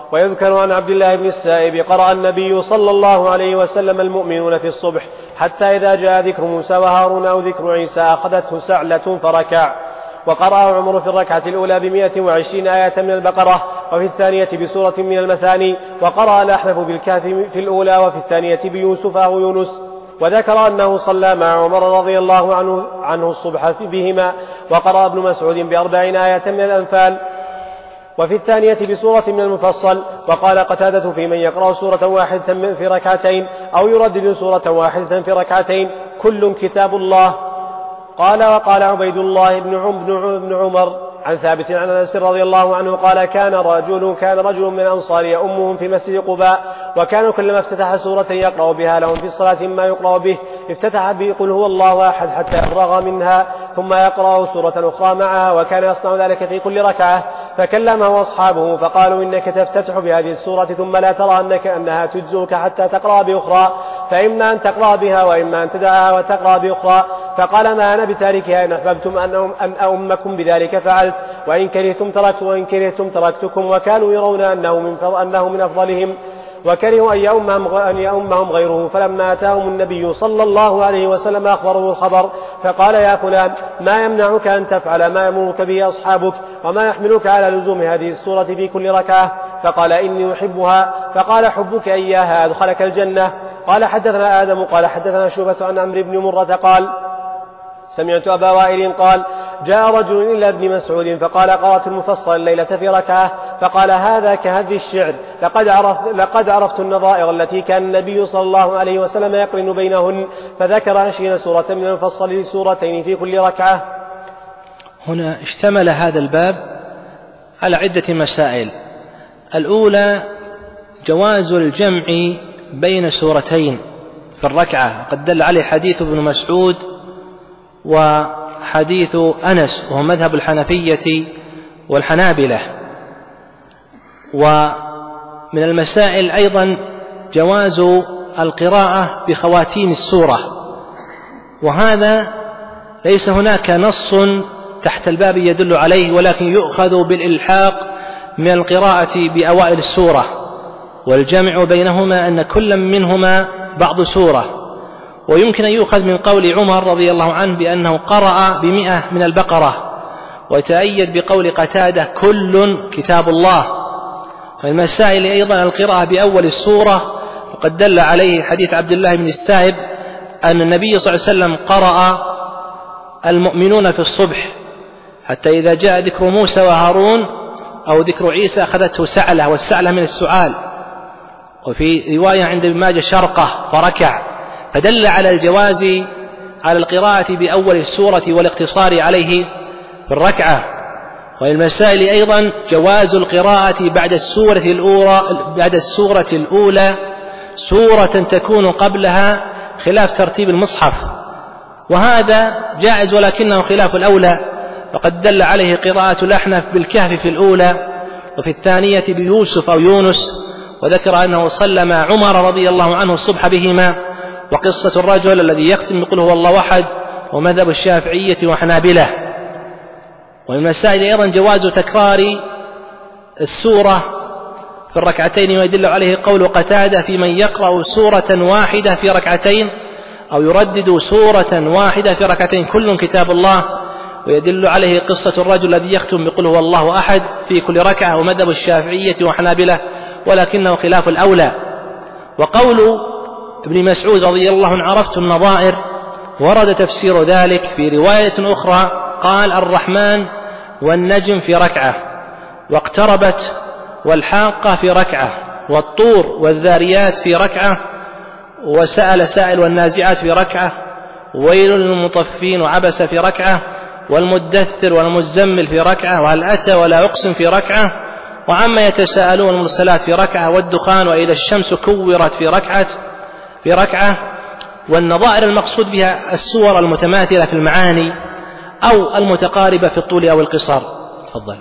Speaker 2: ويذكر عن عبد الله بن السائب قرأ النبي صلى الله عليه وسلم المؤمنون في الصبح حتى إذا جاء ذكر موسى وهارون أو ذكر عيسى أخذته سعلة فركع. وقرأ عمر في الركعة الأولى 120 آية من البقرة وفي الثانية بسورة من المثاني. وقرأ الأحنف بالكهف في الأولى وفي الثانية بيوسف أو يونس. وذكر أنه صلى مع عمر رضي الله عنه الصبح بهما. وقرأ ابن مسعود ب40 آية من الأنفال وفي الثانية بسورة من المفصل. وقال قتادة في من يقرأ سورة واحدة في ركعتين أو يردد سورة واحدة في ركعتين كل كتاب الله. وقال عبيد الله بن عمر عن ثابت عن أنس رضي الله عنه قال كان رجل من الأنصار يؤمهم في مسجد قباء وكانوا كلما افتتح سورة يقرأ بها لهم في الصلاة ما يقرأ به افتتح به قل هو الله أحد حتى يفرغ منها ثم يقرأ سورة أخرى معها وكان يصنع ذلك في كل ركعة. فكلمه أصحابه فقالوا إنك تفتتح بهذه السورة ثم لا ترى أنها تجزوك حتى تقرأ بأخرى فإما أن تقرأ بها وإما أن تدعها وتقرأ بأخرى. فقال ما أنا بتاركها إن أحببتم أن أؤمكم بذلك فعلت وإن كرهتم تركتكم. وكانوا يرون أنه من أفضلهم وكرهوا أن يؤمهم غيره. فلما أتاهم النبي صلى الله عليه وسلم أخبره الخبر فقال يا فلان ما يمنعك أن تفعل ما يأمرك به أصحابك وما يحملك على لزوم هذه السورة في كل ركعة؟ فقال إني أحبها. فقال حبك إياها أدخلك الجنة. قال حدثنا آدم قال حدثنا شعبة عن عمرو بن مرة قال سمعت أبا وائل قال جاء رجل إلى ابن مسعود فقال قرأت المفصل الليلة في ركعة. فقال هذا كهذي الشعر لقد عرفت النظائر التي كان النبي صلى الله عليه وسلم يقرن بينهن. فذكر 20 سورة من المفصل لسورتين في كل ركعة.
Speaker 1: هنا اشتمل هذا الباب على عدة مسائل. الأولى جواز الجمع بين سورتين في الركعة وقد دل عليه حديث ابن مسعود وحديث أنس وهو مذهب الحنفية والحنابلة. ومن المسائل أيضا جواز القراءة بخواتيم السورة وهذا ليس هناك نص تحت الباب يدل عليه ولكن يؤخذ بالإلحاق من القراءة بأوائل السورة والجمع بينهما أن كل منهما بعض سورة. ويمكن أن يؤخذ من قول عمر رضي الله عنه بأنه قرأ ب100 من البقرة ويتأيد بقول قتادة كل كتاب الله. والمسائل أيضا القراءة بأول السورة وقد دل عليه حديث عبد الله بن السائب أن النبي صلى الله عليه وسلم قرأ المؤمنون في الصبح حتى إذا جاء ذكر موسى وهارون أو ذكر عيسى أخذته سعلة والسعلة من السعال. وفي رواية عند ابن ماجه شرقة فركع. فدل على الجواز على القراءة بأول السورة والاقتصار عليه في الركعة. والمسائل أيضا جواز القراءة بعد السورة الأولى سورة تكون قبلها خلاف ترتيب المصحف وهذا جائز ولكنه خلاف الأولى. وقد دل عليه قراءة الأحنف بالكهف في الأولى وفي الثانية بيوسف أو يونس. وذكر أنه صلى مع عمر رضي الله عنه الصبح بهما. وقصة الرجل الذي يختم يقول هو الله أحد ومذهب الشافعية وحنابلة. ومن المسائل أيضا جواز تكرار السورة في الركعتين ويدل عليه قول قتادة في من يقرأ سورة واحدة في ركعتين أو يردد سورة واحدة في ركعتين كل كتاب الله. ويدل عليه قصة الرجل الذي يختم يقول هو الله أحد في كل ركعة ومذهب الشافعية وحنابلة ولكنه خلاف الأولى. وقول ابن مسعود رضي الله عنه عرفت النظائر ورد تفسير ذلك في رواية أخرى قال الرحمن والنجم في ركعة واقتربت والحاقة في ركعة والطور والذاريات في ركعة وسأل سائل والنازعات في ركعة ويل للمطفين وعبس في ركعة والمدثر والمزمل في ركعة وهل أتى ولا أقسم في ركعة وعما يتساءلون المرسلات في ركعة والدخان وإذا الشمس كورت في ركعة. والنظائر المقصود بها السور المتماثلة في المعاني أو المتقاربة في الطول أو القصر. تفضل.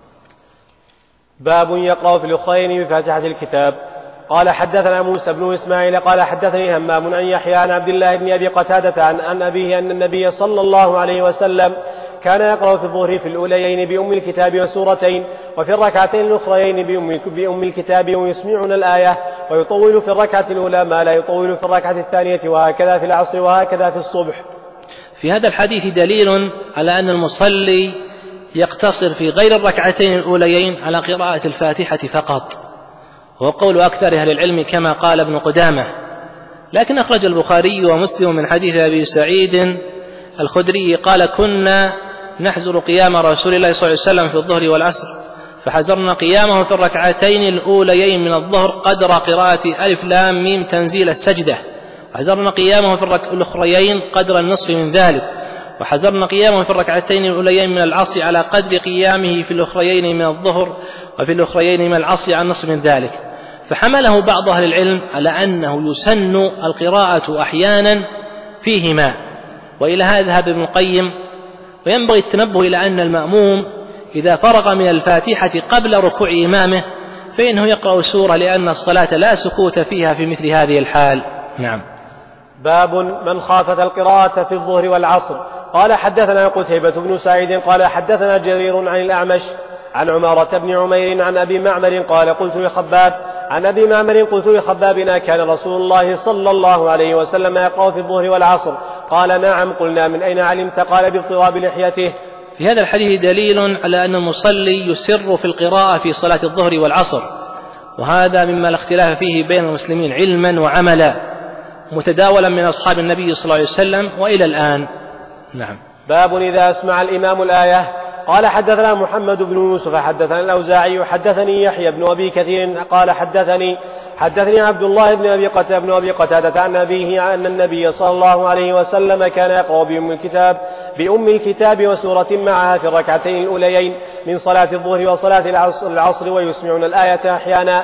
Speaker 2: باب يقرأ في الأخرين بفاتحة الكتاب. قال حدثنا موسى بن إسماعيل قال حدثني همام عن يحيى عن عبد الله بن أبي قتادة عن أبيه أن النبي صلى الله عليه وسلم كان يقرأ في الظهر في الأوليين بأم الكتاب وسورتين، وفي الركعتين الأخريين بأم الكتاب ويسمعنا الآية، ويطول في الركعة الأولى ما لا يطول في الركعة الثانية، وهكذا في العصر وهكذا في الصبح.
Speaker 1: في هذا الحديث دليل على أن المصلي يقتصر في غير الركعتين الأوليين على قراءة الفاتحة فقط، وهو قول أكثر أهل العلم كما قال ابن قدامة. لكن أخرج البخاري ومسلم من حديث أبي سعيد الخدري قال: كنا نحزر قيام رسول الله صلى الله عليه وسلم في الظهر والعصر، فحزرنا قيامه في الركعتين الأوليين من الظهر قدر قراءة ألف لام ميم تنزيل السجدة، وحزرنا قيامه في الأخريين قدر النصف من ذلك، وحزرنا قيامه في الركعتين الأوليين من العصر على قدر قيامه في الأخريين من الظهر، وفي الأخريين من العصر على النصف من ذلك. فحمله بعض أهل العلم على أنه يسن القراءة أحيانا فيهما، وإلى هذا ذهب ابن القيم. وينبغي التنبه إلى أن المأموم إذا فرغ من الفاتحة قبل ركوع إمامه فإنه يقرأ سورة، لأن الصلاة لا سكوت فيها في مثل هذه الحال. نعم.
Speaker 2: باب من خافت القراءة في الظهر والعصر. قال: حدثنا قتيبة بن سعيد قال: حدثنا جرير عن الأعمش عن عمارة بن عمير عن أبي معمر قال: قلت لخباب عن أبي معمر: قلت لخبابنا: كان رسول الله صلى الله عليه وسلم يقرأ في الظهر والعصر؟ قال: نعم. قلنا: من أين علمت؟ قال: باضطراب لحيته.
Speaker 1: في هذا الحديث دليل على أن المصلي يسر في القراءة في صلاة الظهر والعصر، وهذا مما لا اختلاف فيه بين المسلمين علما وعملا، متداولا من أصحاب النبي صلى الله عليه وسلم وإلى الآن. نعم.
Speaker 2: باب إذا أسمع الإمام الآية. قال: حدثنا محمد بن يوسف حدثنا الأوزاعي حدثني يحيى بن أبي كثير قال: حدثني عبد الله بن أبي قتادة عن أبيه أن النبي صلى الله عليه وسلم كان يقرأ بأم الكتاب وسورة معها في الركعتين الأوليين من صلاة الظهر وصلاة العصر، ويسمعون الآية أحيانا،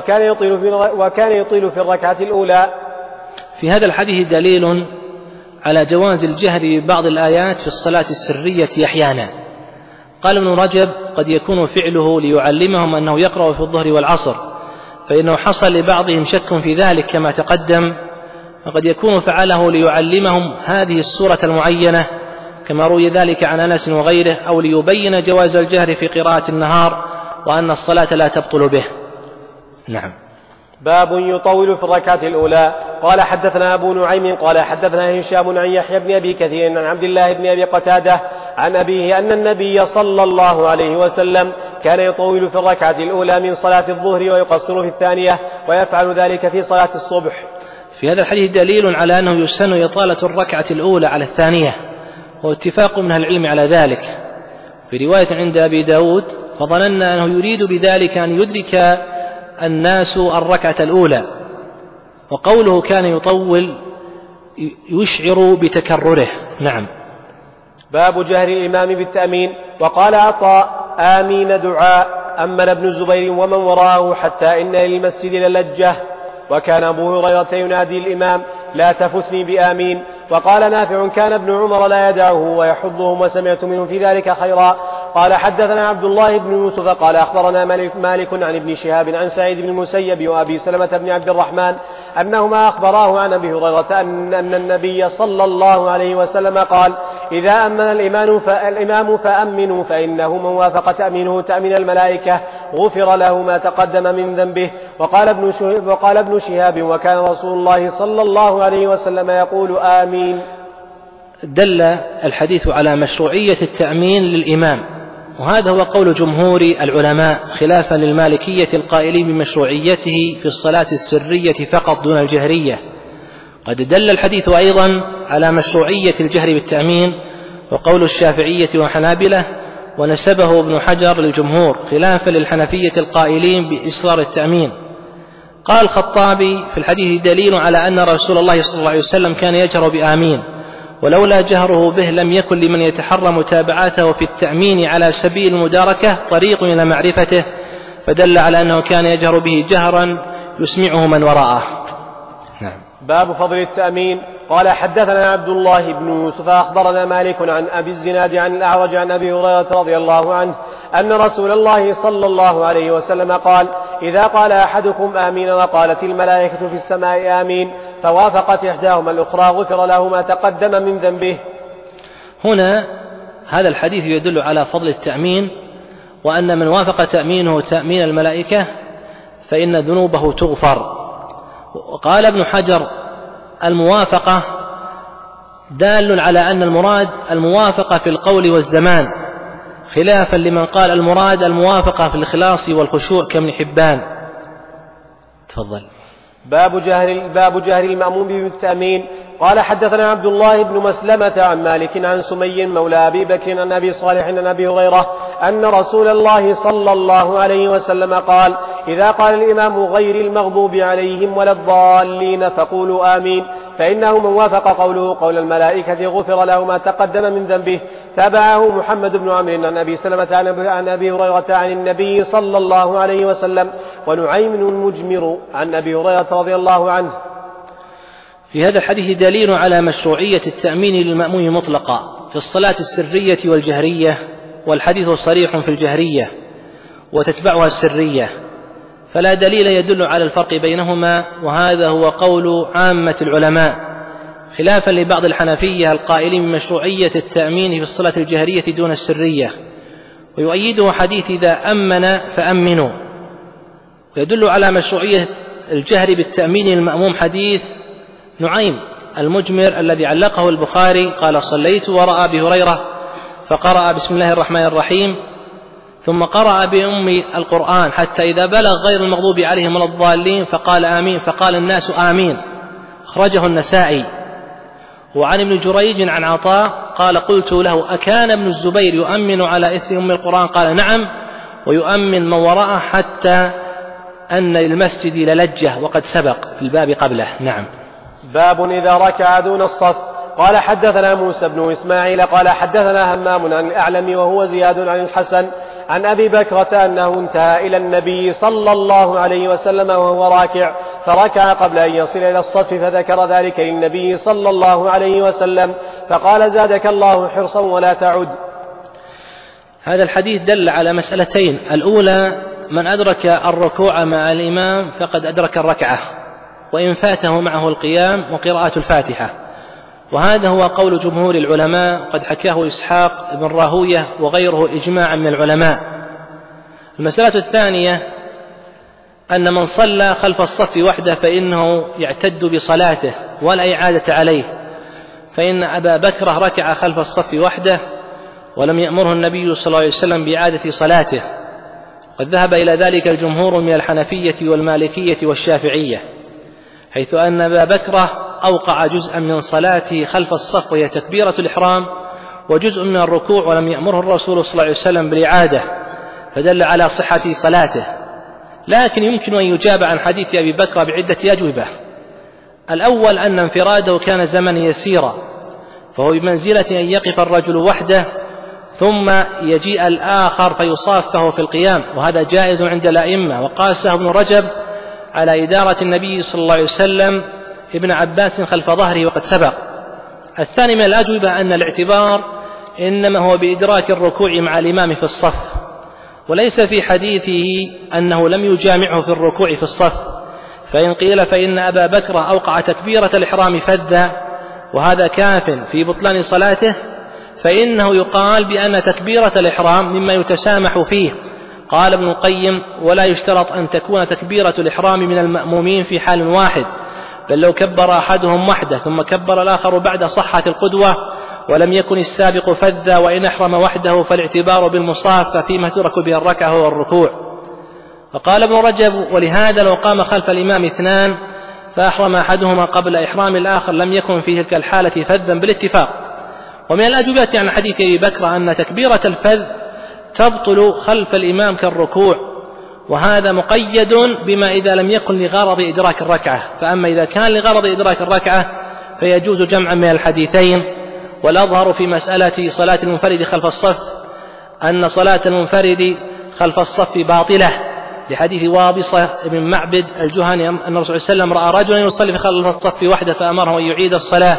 Speaker 2: وكان يطيل في الركعة الأولى.
Speaker 1: في هذا الحديث دليل على جواز الجهر ببعض الآيات في الصلاة السرية أحيانا. قال ابن رجب: قد يكون فعله ليعلمهم أنه يقرأ في الظهر والعصر، فإنه حصل لبعضهم شك في ذلك كما تقدم، وقد يكون فعله ليعلمهم هذه السورة المعينة كما روي ذلك عن أنس وغيره، أو ليبين جواز الجهر في قراءة النهار وأن الصلاة لا تبطل به. نعم.
Speaker 2: باب يطول في الركعة الأولى. قال: حدثنا أبو نعيم قال: حدثنا هشام عن يحيى بن أبي كثير عن عبد الله بن أبي قتادة عن أبيه أن النبي صلى الله عليه وسلم كان يطول في الركعة الأولى من صلاة الظهر ويقصر في الثانية، ويفعل ذلك في صلاة الصبح.
Speaker 1: في هذا الحديث دليل على أنه يسن إطالة الركعة الأولى على الثانية، واتفاق من العلم على ذلك. في رواية عند أبي داود: فظننا أنه يريد بذلك أن يدرك الناس الركعة الأولى. وقوله كان يطول يشعر بتكرره. نعم.
Speaker 2: باب جهر الإمام بالتأمين. وقال عطاء: آمين دعاء. أمن ابن الزبير ومن وراءه حتى إن للمسجد للجة. وكان أبو هريرة ينادي الإمام: لا تفتني بآمين. وقال نافع: كان ابن عمر لا يدعه ويحضهم، وسمعت منه في ذلك خيرا. قال: حدثنا عبد الله بن يوسف قال: أخبرنا مالك عن ابن شهاب عن سعيد بن المسيب وأبي سلمة بن عبد الرحمن أنهما أخبراه عن أبي هريرة أن النبي صلى الله عليه وسلم قال: إذا أمن الإمام فأمنوا، فإنه من وافق تأمينه تأمين الملائكة غفر له ما تقدم من ذنبه. وقال ابن شهاب: وكان رسول الله صلى الله عليه وسلم يقول آمين.
Speaker 1: دل الحديث على مشروعية التأمين للإمام، وهذا هو قول جمهور العلماء خلافا للمالكية القائلين بمشروعيته في الصلاة السرية فقط دون الجهرية. قد دل الحديث أيضا على مشروعية الجهر بالتأمين، وقول الشافعية وحنابلة، ونسبه ابن حجر للجمهور خلافا للحنفية القائلين بإصرار التأمين. قال الخطابي: في الحديث دليل على أن رسول الله صلى الله عليه وسلم كان يجهر بآمين، ولولا جهره به لم يكن لمن يتحرى متابعته في التأمين على سبيل المداركة طريق إلى معرفته، فدل على أنه كان يجهر به جهرا يسمعه من وراءه. نعم.
Speaker 2: باب فضل التأمين. قال: حدثنا عبد الله بن يوسف أخبرنا مالك عن أبي الزناد عن الأعرج عن أبي هريرة رضي الله عنه أن رسول الله صلى الله عليه وسلم قال: إذا قال أحدكم آمين وقالت الملائكة في السماء آمين فوافقت إحداهما الأخرى غفر له ما تقدم من ذنبه.
Speaker 1: هنا هذا الحديث يدل على فضل التأمين، وأن من وافق تأمينه تأمين الملائكة فإن ذنوبه تغفر. وقال ابن حجر: الموافقة دال على أن المراد الموافقة في القول والزمان، خلافا لمن قال المراد الموافقة في الإخلاص والخشوع كابن حبان. تفضل.
Speaker 2: باب جهر المأموم بالتأمين. قال حدثنا عبد الله بن مسلمة عن مالك عن سمي مولى أبي بكر عن أبي صالح عن أبي هريرة أن رسول الله صلى الله عليه وسلم قال: إذا قال الإمام غير المغضوب عليهم ولا الضالين فقولوا آمين، فإنه من وافق قوله قول الملائكة غفر له ما تقدم من ذنبه. تابعه محمد بن عمرو عن أبي سلمة عن أبي هريرة عن النبي صلى الله عليه وسلم، ونعيم المجمر عن أبي هريرة رضي الله عنه.
Speaker 1: في هذا الحديث دليل على مشروعية التأمين للمأموم مطلقا في الصلاة السرية والجهرية، والحديث صريح في الجهرية وتتبعها السرية، فلا دليل يدل على الفرق بينهما، وهذا هو قول عامة العلماء، خلافا لبعض الحنفية القائلين بمشروعية التأمين في الصلاة الجهرية دون السرية، ويؤيده حديث إذا أمن فأمنوا. ويدل على مشروعية الجهر بالتأمين للمأموم حديث نعيم المجمر الذي علقه البخاري قال: صليت وراء أبي هريرة فقرأ بسم الله الرحمن الرحيم ثم قرأ بأم القرآن حتى إذا بلغ غير المغضوب عليهم ولا الضالين فقال آمين، فقال الناس آمين. أخرجه النسائي. وعن ابن جريج عن عطاء قال: قلت له: أكان ابن الزبير يؤمن على إثر أم القرآن؟ قال: نعم، ويؤمن من وراءه حتى أن للمسجد للجة، وقد سبق في الباب قبله. نعم.
Speaker 2: باب إذا ركع دون الصف. قال حدثنا موسى بن إسماعيل قال حدثنا همام عن الأعلم وهو زياد عن الحسن عن أبي بكرة أنه انتهى إلى النبي صلى الله عليه وسلم وهو راكع، فركع قبل أن يصل إلى الصف، فذكر ذلك للنبي صلى الله عليه وسلم فقال: زادك الله حرصا ولا تعد.
Speaker 1: هذا الحديث دل على مسألتين: الأولى من أدرك الركوع مع الإمام فقد أدرك الركعة، وإن فاته معه القيام وقراءة الفاتحة، وهذا هو قول جمهور العلماء، قد حكاه إسحاق بن راهوية وغيره إجماعا من العلماء. المسألة الثانية أن من صلى خلف الصف وحده فإنه يعتد بصلاته ولا إعادة عليه، فإن أبا بكر ركع خلف الصف وحده ولم يأمره النبي صلى الله عليه وسلم بإعادة صلاته، قد ذهب إلى ذلك الجمهور من الحنفية والمالكية والشافعية، حيث أن أبا بكر أوقع جزءا من صلاته خلف الصف وهي تكبيرة الإحرام وجزء من الركوع، ولم يأمره الرسول صلى الله عليه وسلم بالإعادة، فدل على صحة صلاته. لكن يمكن أن يجاب عن حديث أبي بكر بعدة أجوبة. الأول أن انفراده كان زمن يسيرا، فهو بمنزلة أن يقف الرجل وحده ثم يجيء الآخر فيصافه في القيام، وهذا جائز عند الأئمة، وقاسه ابن رجب على إدارة النبي صلى الله عليه وسلم ابن عباس خلف ظهره، وقد سبق. الثاني من الأجوبة أن الاعتبار إنما هو بإدراك الركوع مع الإمام في الصف، وليس في حديثه أنه لم يجامعه في الركوع في الصف، فإن قيل فإن أبا بكر أوقع تكبيرة الإحرام فذا وهذا كاف في بطلان صلاته، فإنه يقال بأن تكبيرة الإحرام مما يتسامح فيه. قال ابن القيم: ولا يشترط أن تكون تكبيرة الإحرام من المأمومين في حال واحد، بل لو كبر أحدهم وحده ثم كبر الآخر بعد صحة القدوة ولم يكن السابق فذا، وإن أحرم وحده فالاعتبار بالمصافة فيما تدرك به الركعة والركوع. فقال ابن رجب: ولهذا لو قام خلف الإمام اثنان فأحرم أحدهما قبل إحرام الآخر لم يكن في تلك الحالة فذا بالاتفاق. ومن الأجوبة عن حديث أبي بكر أن تكبيرة الفذ تبطل خلف الإمام كالركوع، وهذا مقيد بما إذا لم يكن لغرض إدراك الركعة، فأما إذا كان لغرض إدراك الركعة فيجوز جمعا من الحديثين. والأظهر في مسألة صلاة المنفرد خلف الصف أن صلاة المنفرد خلف الصف باطلة، لحديث وابصة بن معبد الجهني أن الرسول صلى الله عليه وسلم رأى رجلا يصلي خلف الصف وحده فأمره أن يعيد الصلاة،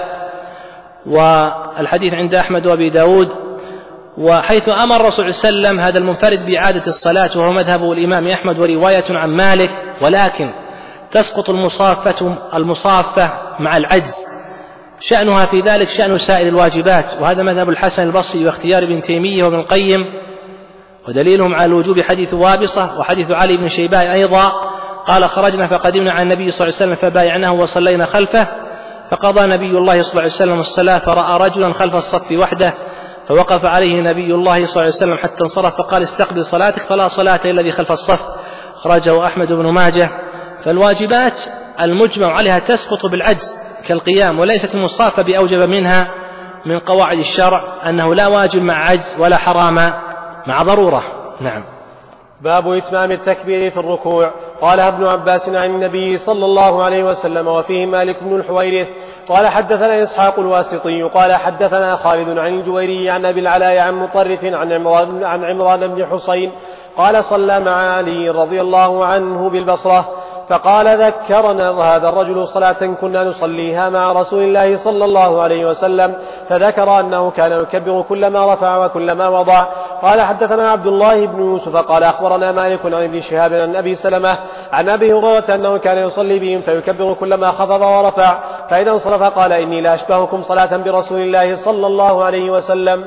Speaker 1: والحديث عند أحمد وأبي داود. وحيث أمر الرسول صلى الله عليه وسلم هذا المنفرد بإعادة الصلاة وهو مذهب الإمام أحمد ورواية عن مالك، ولكن تسقط المصافة مع العجز، شأنها في ذلك شأن سائر الواجبات، وهذا مذهب الحسن البصري واختيار ابن تيمية وابن القيم، ودليلهم على الوجوب حديث وابصة وحديث علي بن شيبان أيضا قال: خرجنا فقدمنا على النبي صلى الله عليه وسلم فبايعناه وصلينا خلفه، فقضى نبي الله صلى الله عليه وسلم الصلاة فرأى رجلا خلف الصف وحده، فوقف عليه نبي الله صلى الله عليه وسلم حتى انصرف فقال: استقبل صلاتك فلا صلاة إلا الذي خلف الصف. خرجه أحمد بن ماجه. فالواجبات المجمع عليها تسقط بالعجز كالقيام، وليست المصافة بأوجب منها من قواعد الشرع، أنه لا واجب مع عجز ولا حرام مع ضرورة. نعم.
Speaker 2: باب إتمام التكبير في الركوع. قال ابن عباس عن النبي صلى الله عليه وسلم، وفيه مالك بن الحويرث قال: حدثنا إسحاق الواسطي قال: حدثنا خالد عن الجويري عن أبي العلاء عن مطرف عن عمران بن حسين قال: صلى مع علي رضي الله عنه بالبصرة، فقال: ذكرنا هذا الرجل صلاة كنا نصليها مع رسول الله صلى الله عليه وسلم، فذكر أنه كان يكبر كلما رفع وكلما وضع. قال: حدثنا عبد الله بن يوسف قال: أخبرنا مالك عن ابن شهاب عن أبي سلمة عن أبي هريرة أنه كان يصلي بهم فيكبر كلما خفض ورفع، فإذا انصرف قال: إني لا أشبهكم صلاة برسول الله صلى الله عليه وسلم.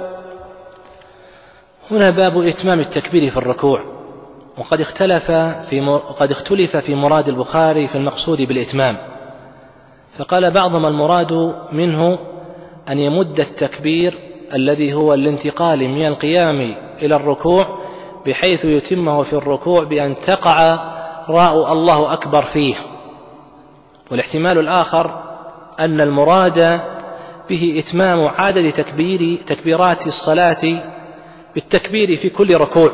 Speaker 1: هنا باب إتمام التكبير في الركوع. وقد اختلف في مراد البخاري في المقصود بالإتمام، فقال بعضهم: المراد منه أن يمد التكبير الذي هو الانتقال من القيام إلى الركوع بحيث يتمه في الركوع بأن تقع راء الله أكبر فيه. والاحتمال الآخر أن المراد به إتمام عدد تكبيرات الصلاة بالتكبير في كل ركوع،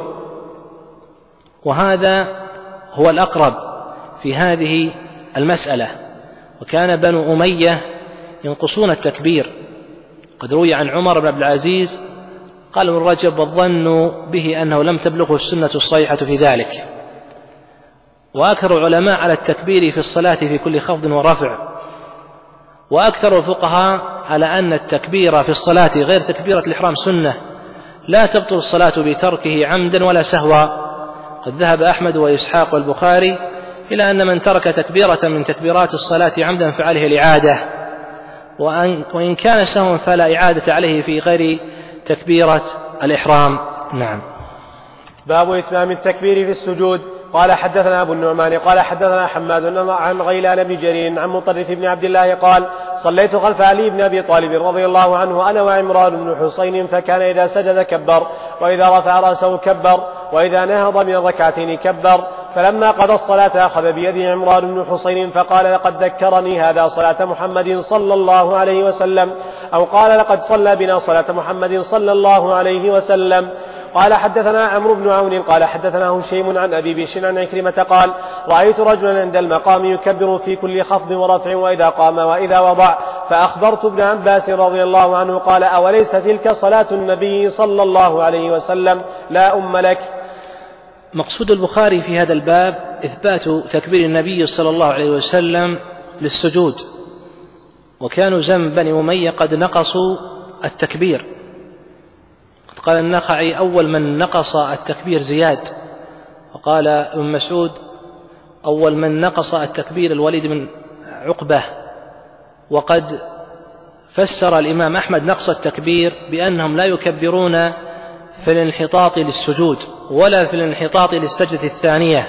Speaker 1: وهذا هو الأقرب في هذه المسألة. وكان بنو أمية ينقصون التكبير، قد روي عن عمر بن عبد العزيز قال ابن رجب: والظن به أنه لم تبلغه السنة الصحيحة في ذلك. وأكثر العلماء على التكبير في الصلاة في كل خفض ورفع، وأكثر الفقهاء على أن التكبير في الصلاة غير تكبيرة الإحرام سنة لا تبطل الصلاة بتركه عمدا ولا سهوا. قد ذهب أحمد وإسحاق والبخاري إلى أن من ترك تكبيرة من تكبيرات الصلاة عمدا فعليه الإعادة، وإن كان سهوا فلا إعادة عليه في غير تكبيرة الإحرام. نعم.
Speaker 2: باب إتمام التكبير في السجود. قال: حدثنا أبو النعمان قال: حدثنا حماد عن غيلان بن جرير عن مطرف بن عبد الله قال: صليت خلف علي بن أبي طالب رضي الله عنه أنا وعمران بن حسين، فكان إذا سجد كبر، وإذا رفع رأسه كبر، وإذا نهض من الركعتين كبر. فلما قضى الصلاة أخذ بيده عمران بن حسين فقال: لقد ذكرني هذا صلاة محمد صلى الله عليه وسلم، أو قال: لقد صلى بنا صلاة محمد صلى الله عليه وسلم. قال: حدثنا عمرو بن عون قال: حدثنا هشيم عن أبي بشر عن عكرمة قال: رأيت رجلا عند المقام يكبر في كل خفض ورفع وإذا قام وإذا وضع، فأخبرت ابن عباس رضي الله عنه قال: أوليس تلك صلاة النبي صلى الله عليه وسلم لا أم لك.
Speaker 1: مقصود البخاري في هذا الباب إثبات تكبير النبي صلى الله عليه وسلم للسجود، وكانوا زمن بني أمية قد نقصوا التكبير. قال النخعي: أول من نقص التكبير زياد. وقال ابن مسعود: أول من نقص التكبير الوليد بن عقبة. وقد فسر الإمام أحمد نقص التكبير بأنهم لا يكبرون في الانحطاط للسجود ولا في الانحطاط للسجدة الثانية،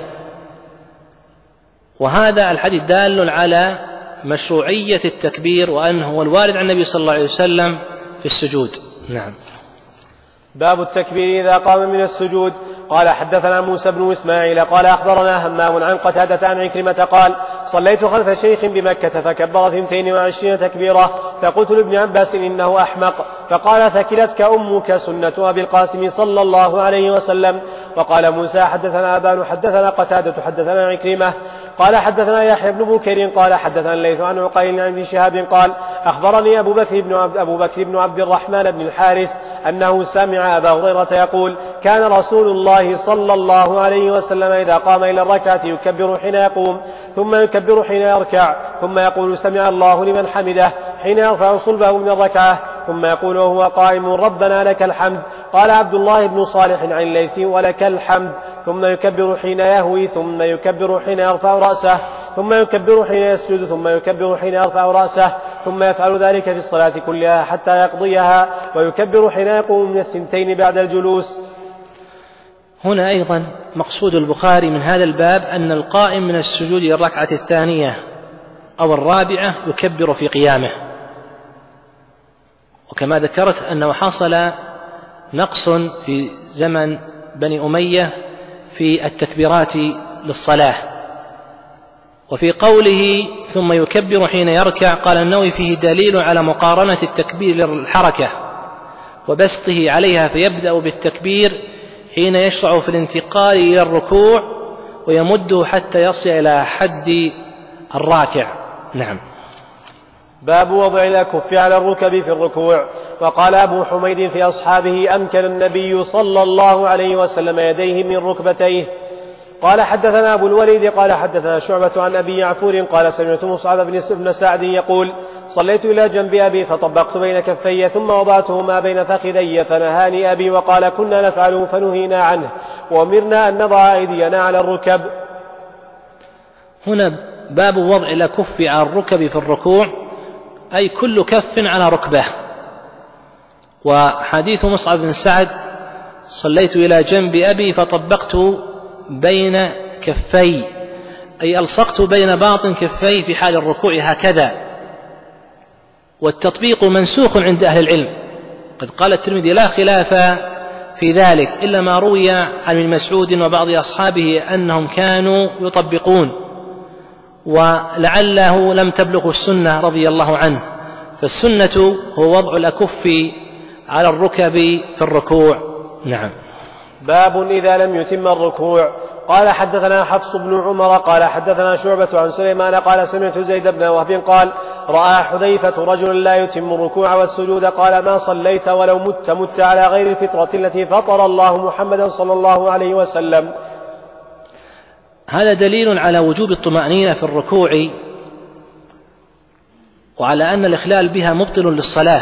Speaker 1: وهذا الحديث دال على مشروعية التكبير وأنه هو الوارد عن النبي صلى الله عليه وسلم في السجود. نعم.
Speaker 2: باب التكبير إذا قام من السجود. قال: حدثنا موسى بن إسماعيل قال: أخبرنا همام عن قتادة عن عكرمة قال: صليت خلف شيخ بمكة فكبر 22 تكبيرة، فقلت لابن عباس: إنه أحمق. فقال: ثكلتك أمك سنة أبي القاسم صلى الله عليه وسلم. وقال موسى: حدثنا أبان حدثنا قتادة حدثنا عكرمة قال: حدثنا يحيى بن بكير قال: حدثنا الليث عن عقيل عن ابن شهاب قال: أخبرني أبو بكر بن عبد الرحمن بن الحارث أنه سمع أبا هريرة يقول: كان رسول الله صلى الله عليه وسلم إذا قام إلى الركعة يكبر حين يقوم، ثم يكبر حين يركع، ثم يقول: سمع الله لمن حمده، حين يرفع صلبه من الركعة، ثم يقول وهو قائم: ربنا لك الحمد. قال عبد الله بن صالح عن الليث: ولك الحمد. ثم يكبر حين يهوي، ثم يكبر حين يرفع رأسه، ثم يكبر حين يسجد، ثم يكبر حين يرفع رأسه، ثم يفعل ذلك في الصلاة كلها حتى يقضيها، ويكبر حين يقوم من الثنتين بعد الجلوس.
Speaker 1: هنا أيضا مقصود البخاري من هذا الباب أن القائم من السجود الركعة الثانية أو الرابعة يكبر في قيامه، وكما ذكرت أنه حصل نقص في زمن بني أمية في التكبيرات للصلاة. وفي قوله ثم يكبر حين يركع قال النووي فيه دليل على مقارنة التكبير للحركة وبسطه عليها، فيبدأ بالتكبير حين يشرع في الانتقال إلى الركوع ويمده حتى يصل إلى حد الراكع. نعم.
Speaker 2: باب وضع الأكف على الركب في الركوع. وقال أبو حميد في أصحابه أمكن النبي صلى الله عليه وسلم يديه من ركبتيه. قال حدثنا أبو الوليد قال حدثنا شعبة عن أبي يعفور قال سمعت مصعب بن سعد يقول صليت إلى جنب أبي فطبقت بين كفي ثم وضعتهما بين فخذي فنهاني أبي وقال كنا نفعله فنهينا عنه وأمرنا أن نضع أيدينا على الركب.
Speaker 1: هنا باب وضع الأكف على الركب في الركوع، أي كل كف على ركبه. وحديث مصعب بن سعد صليت إلى جنب أبي فطبقت بين كفي، أي ألصقت بين باطن كفي في حال الركوع هكذا. والتطبيق منسوخ عند أهل العلم، قد قال الترمذي لا خلاف في ذلك إلا ما روي عن ابن مسعود وبعض أصحابه أنهم كانوا يطبقون، ولعله لم تبلغ السنة رضي الله عنه. فالسنة هو وضع الأكف على الركب في الركوع. نعم.
Speaker 2: باب إذا لم يتم الركوع. قال حدثنا حفص بن عمر قال حدثنا شعبة عن سليمان قال سمعت زيد بن وهب قال رأى حذيفة رجلا لا يتم الركوع والسجود قال ما صليت ولو مت على غير الفطرة التي فطر الله محمدا صلى الله عليه وسلم.
Speaker 1: هذا دليل على وجوب الطمأنينة في الركوع، وعلى أن الإخلال بها مبطل للصلاة،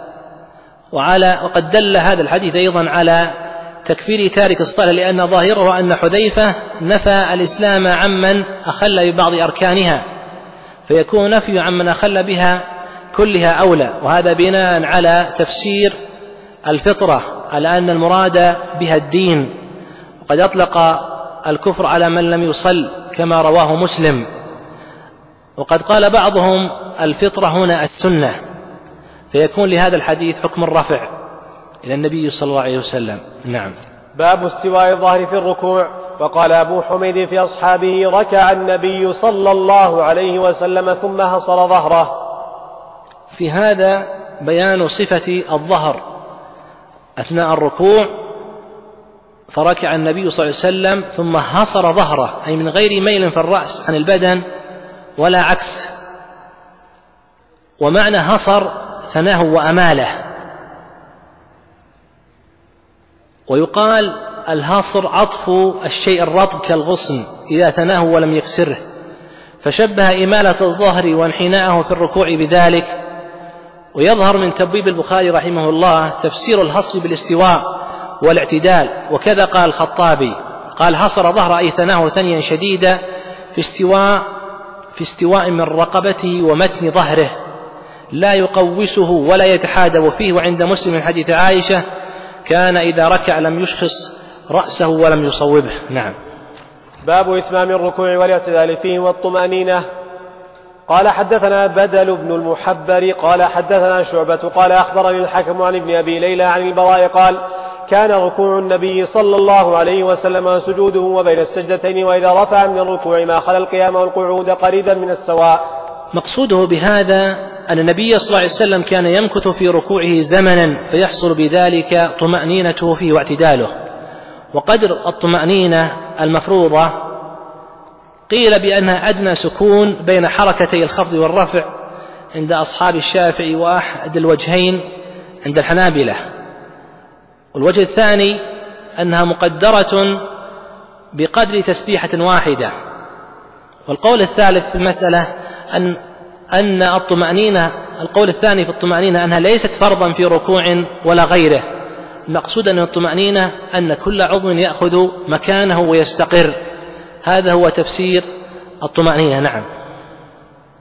Speaker 1: وقد دل هذا الحديث أيضا على تكفير تارك الصلاة، لأن ظاهره أن حذيفة نفى الإسلام عمن أخل ببعض أركانها، فيكون نفي عمن أخل بها كلها أولى. وهذا بناء على تفسير الفطرة على أن المراد بها الدين، وقد أطلق الكفر على من لم يصل كما رواه مسلم. وقد قال بعضهم الفطرة هنا السنة، فيكون لهذا الحديث حكم الرفع إلى النبي صلى الله عليه وسلم. نعم.
Speaker 2: باب استواء الظهر في الركوع. وقال أبو حميد في أصحابه ركع النبي صلى الله عليه وسلم ثم هصر ظهره.
Speaker 1: في هذا بيان صفة الظهر أثناء الركوع، فركع النبي صلى الله عليه وسلم ثم هصر ظهره، أي من غير ميل في الرأس عن البدن ولا عكس. ومعنى هصر ثناه وأماله. ويقال الهصر عطف الشيء الرطب كالغصن إذا ثناه ولم يكسره، فشبه إمالة الظهر وانحناءه في الركوع بذلك. ويظهر من تبويب البخاري رحمه الله تفسير الهصر بالاستواء والاعتدال، وكذا قال الخطابي قال هصر ظهر أي ثناه ثنيا شديدا في استواء من رقبته ومتن ظهره لا يقوسه ولا يتحادب فيه. وعند مسلم من حديث عائشة كان إذا ركع لم يشخص رأسه ولم يصوبه. نعم.
Speaker 2: باب إتمام الركوع والاعتدال فيه والطمأنينة. قال حدثنا بدل بن المحبر قال حدثنا شعبة قال أخبرني الحكم عن ابن أبي ليلى عن البراء قال كان ركوع النبي صلى الله عليه وسلم وسجوده وبين السجدتين وإذا رفع من الركوع ما خلا القيام والقعود قريبا من السواء.
Speaker 1: مقصوده بهذا أن النبي صلى الله عليه وسلم كان يمكث في ركوعه زمنا فيحصل بذلك طمأنينته فيه واعتداله. وقدر الطمأنينة المفروضة قيل بأنها أدنى سكون بين حركتي الخفض والرفع عند أصحاب الشافعي وأحد الوجهين عند الحنابلة. والوجه الثاني أنها مقدرة بقدر تسبيحة واحدة. والقول الثالث في المسألة أن الطمأنينة، القول الثاني في الطمأنينة أنها ليست فرضا في ركوع ولا غيره. المقصود أن الطمأنينة أن كل عضو يأخذ مكانه ويستقر. هذا هو تفسير الطمأنينة. نعم.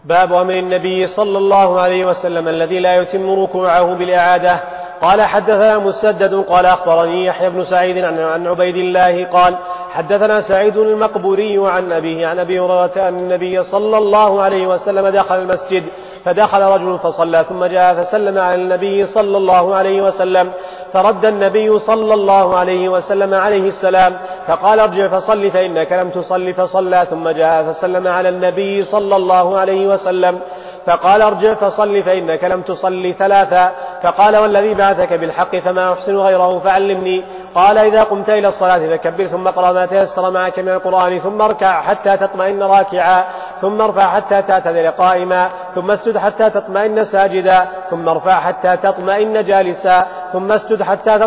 Speaker 2: باب أمر النبي صلى الله عليه وسلم الذي لا يتم ركوعه بالإعادة. قال حدثنا مسدد قال أخبرني يحيى بن سعيد عن عبيد الله قال حدثنا سعيد المقبوري عن أبيه عن أبي هريرة أن النبي صلى الله عليه وسلم دخل المسجد فدخل رجل فصلى ثم جاء فسلم على النبي صلى الله عليه وسلم فرد النبي صلى الله عليه وسلم عليه السلام فقال ارجع فصل فإنك لم تصل فصلى ثم جاء فسلم على النبي صلى الله عليه وسلم فقال ارجع فصل فإنك لم تصل ثلاثا فقال والذي بعثك بالحق فما أحسن غيره فعلمني. قال إذا قمت إلى الصلاة فكبر ثم اقرأ ما تيسر معك من القرآن ثم اركع حتى تطمئن راكعا ثم ارفع حتى تعتدل قائما ثم اسجد حتى تطمئن ساجدا ثم ارفع حتى تطمئن جالسا ثم اسجد حتى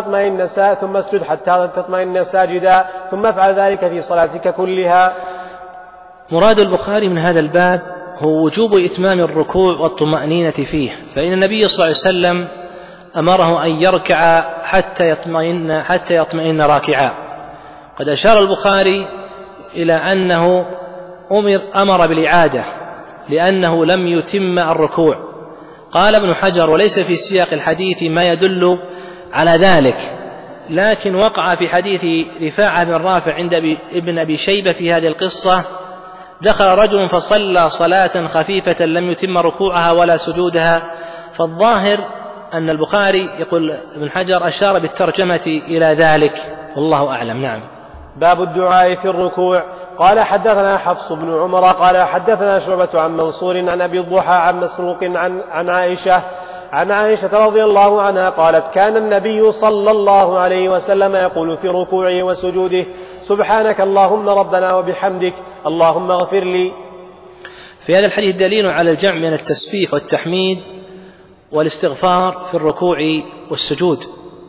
Speaker 2: تطمئن ساجدا ثم افعل ذلك في صلاتك كلها.
Speaker 1: مراد البخاري من هذا الباب هو وجوب إتمام الركوع والطمأنينة فيه، فإن النبي صلى الله عليه وسلم أمره أن يركع حتى يطمئن راكعا. قد أشار البخاري إلى أنه أمر بالإعادة لأنه لم يتم الركوع. قال ابن حجر وليس في سياق الحديث ما يدل على ذلك، لكن وقع في حديث رفاعة بن رافع عند ابن أبي شيبة في هذه القصة دخل رجل فصلى صلاة خفيفة لم يتم ركوعها ولا سجودها، فالظاهر أن البخاري يقول ابن حجر أشار بالترجمة إلى ذلك والله أعلم. نعم.
Speaker 2: باب الدعاء في الركوع. قال حدثنا حفص بن عمر قال حدثنا شعبة عن منصور عن أبي الضحى عن مسروق عن عائشة رضي الله عنها قالت كان النبي صلى الله عليه وسلم يقول في ركوعه وسجوده سبحانك اللهم ربنا وبحمدك اللهم اغفر لي.
Speaker 1: في هذا الحديث دليل على الجمع بين التسبيح والتحميد والاستغفار في الركوع والسجود،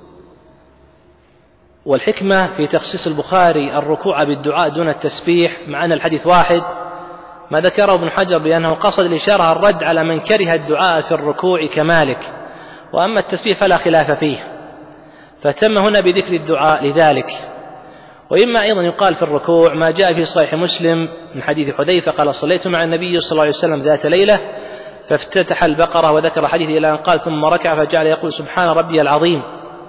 Speaker 1: والحكمة في تخصيص البخاري الركوع بالدعاء دون التسبيح مع أن الحديث واحد ما ذكره ابن حجر بأنه قصد الإشارة الرد على من كره الدعاء في الركوع كمالك، وأما التسبيح فلا خلاف فيه، فتم هنا بذكر الدعاء لذلك. وإما أيضا يقال في الركوع ما جاء في صحيح مسلم من حديث حذيفة قال صليت مع النبي صلى الله عليه وسلم ذات ليلة فافتتح البقرة وذكر حديث إلى أن قال ثم ركع فجعل يقول سبحان ربي العظيم.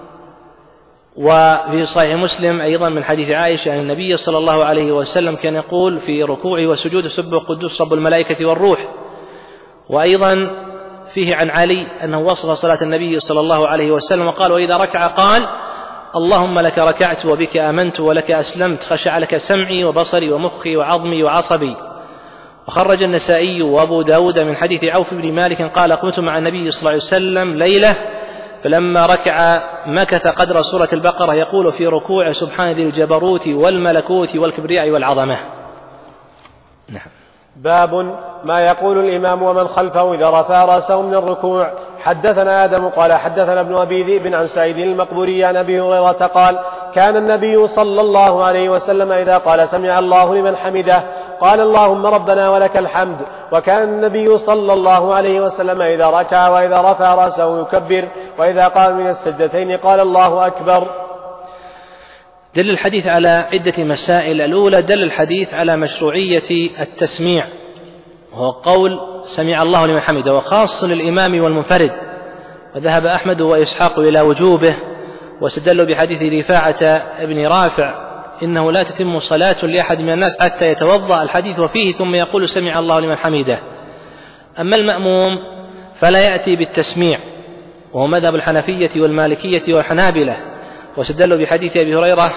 Speaker 1: وفي صحيح مسلم أيضا من حديث عائشة أن النبي صلى الله عليه وسلم كان يقول في ركوعه وسجوده سبح قدوس رب الملائكة والروح. وأيضا فيه عن علي أنه وصف صلاة النبي صلى الله عليه وسلم وقال وإذا ركع قال اللهم لك ركعت وبك آمنت ولك أسلمت خشع لك سمعي وبصري ومخي وعظمي وعصبي. وخرج النسائي وأبو داود من حديث عوف بن مالك قال قمت مع النبي صلى الله عليه وسلم ليلة فلما ركع مكث قدر سورة البقرة يقول في ركوع سبحان ذي الجبروت والملكوت والكبرياء والعظمة.
Speaker 2: نعم. باب ما يقول الإمام ومن خلفه إذا رفع رأسه من الركوع. حدثنا آدم قال حدثنا ابن أبي ذئب عن سعيد المقبوري عن أبي هريرة قال كان النبي صلى الله عليه وسلم إذا قال سمع الله لمن حمده قال اللهم ربنا ولك الحمد. وكان النبي صلى الله عليه وسلم إذا ركع وإذا رفع رأسه يكبر وإذا قام من السجدتين قال الله أكبر.
Speaker 1: دل الحديث على عدة مسائل. الأولى دل الحديث على مشروعية التسميع وهو قول سمع الله لمن حمده وخاص للإمام والمنفرد، وذهب أحمد وإسحاق إلى وجوبه واستدلوا بحديث رفاعة ابن رافع إنه لا تتم صلاة لأحد من الناس حتى يتوضأ الحديث وفيه ثم يقول سمع الله لمن حمده. أما المأموم فلا يأتي بالتسميع وهو مذهب الحنفية والمالكية والحنابلة، واستدلوا بحديث أبي هريرة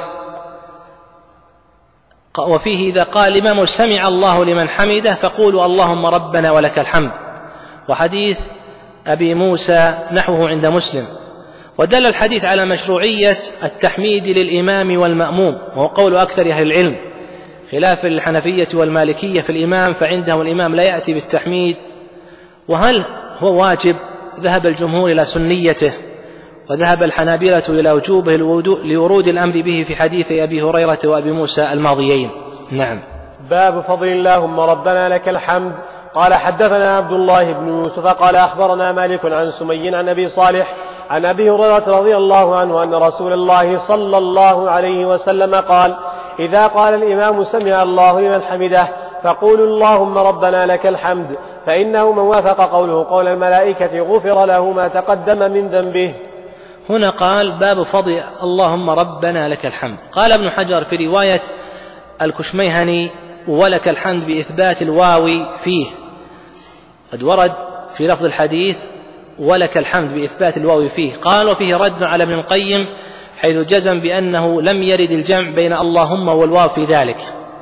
Speaker 1: وفيه إذا قال الإمام سمع الله لمن حمده فقولوا اللهم ربنا ولك الحمد، وحديث أبي موسى نحوه عند مسلم. ودل الحديث على مشروعية التحميد للإمام والمأموم وهو قول أكثر أهل العلم، خلاف الحنفية والمالكية في الإمام فعندهم الإمام لا يأتي بالتحميد. وهل هو واجب؟ ذهب الجمهور إلى سنيته، وذهب الحنابلة إلى وجوبه لورود الأمر به في حديث أبي هريرة وأبي موسى الماضيين. نعم.
Speaker 2: باب فضل اللهم ربنا لك الحمد. قال حدثنا عبد الله بن يوسف قال أخبرنا مالك عن سمي عن أبي صالح عن أبي هريرة رضي الله عنه أن رسول الله صلى الله عليه وسلم قال إذا قال الإمام سمع الله لمن حمده فقولوا اللهم ربنا لك الحمد، فإنه من وافق قوله قول الملائكة غفر له ما تقدم من ذنبه.
Speaker 1: هنا قال باب فضل اللهم ربنا لك الحمد. قال ابن حجر في رواية الكشميهني ولك الحمد بإثبات الواو فيه، قد ورد في لفظ الحديث ولك الحمد بإثبات الواو فيه. قال وفيه رد على ابن القيم حيث جزم بأنه لم يرد الجمع بين اللهم والواو في ذلك.